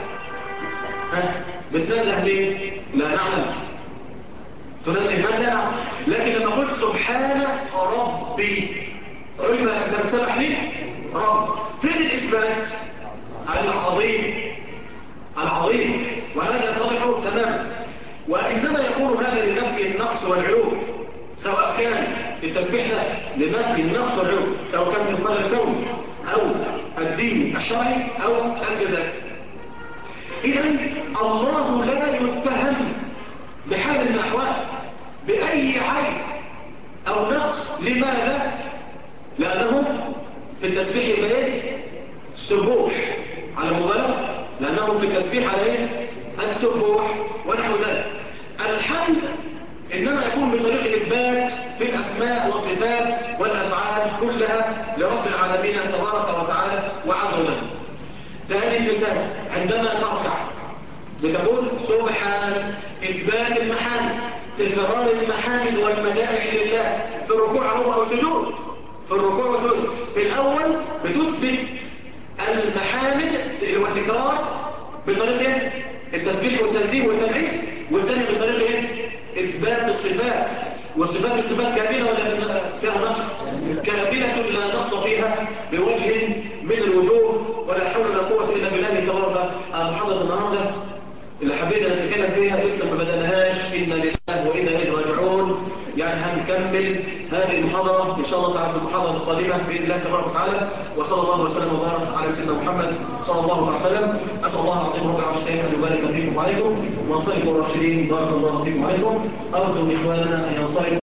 بتنزه ليه؟ لا نعلم. تنزه من لا نعلم. لكن لما قلت سبحان ربي علم انت بتسبح ليه؟ رب. فين الإثبات؟ العظيم وهذا يتضح تماما. وإنما يكون هذا لنفي النقص والعلو، سواء كان التسبيح ده لنفي النقص والعلو، سواء كان في القدر الكوني أو الدين الشرعي أو الجزائي. إذن الله لا يتهم بحال من الأحوال بأي عيب أو نقص. لماذا؟ لأنه في التسبيح البيان السبوح على مبالغة، لأنه في التسبيح على إيه؟ السبوح ونحو ذلك. الحمد إنما يكون بطريق الإثبات في الأسماء والصفات والأفعال كلها لرب العالمين تبارك وتعالى وعز وجل. ثاني المثال عندما تركع بتقول سبحان، إثبات المحامد، تكرار المحامد والمدائح لله في الركوع أو سجود. في الركوع والسجود في الأول بتثبت المحامد والتكرار بطريقة التسبيح والتنزيه والتبعيد، والثاني بطريقة إثبات الصفات. الصفات كاملة ولا فيها نقص؟ كاملة لا نقص فيها بوجه من الوجوه. ولا حول ولا قوة إلا بالله تبارك. المحاضرة النهاردة اللي حبينا نتكلم فيها لسه ما بدأناهاش، إنا لله وإنا إليه راجعون. يعني هنكمل هذه المحاضرة إن شاء الله تعالى في المحاضرة القادمة بإذن الله تبارك وتعالى. وصلى الله وسلم وبارك على سيدنا محمد صلى الله عليه وسلم. أسأل الله العظيم رب العالمين أن يبارك فيكم وعليكم وأنصاركم الراشدين. بارك الله فيكم وعليكم. أرجو من إخواننا أن ينصرفوا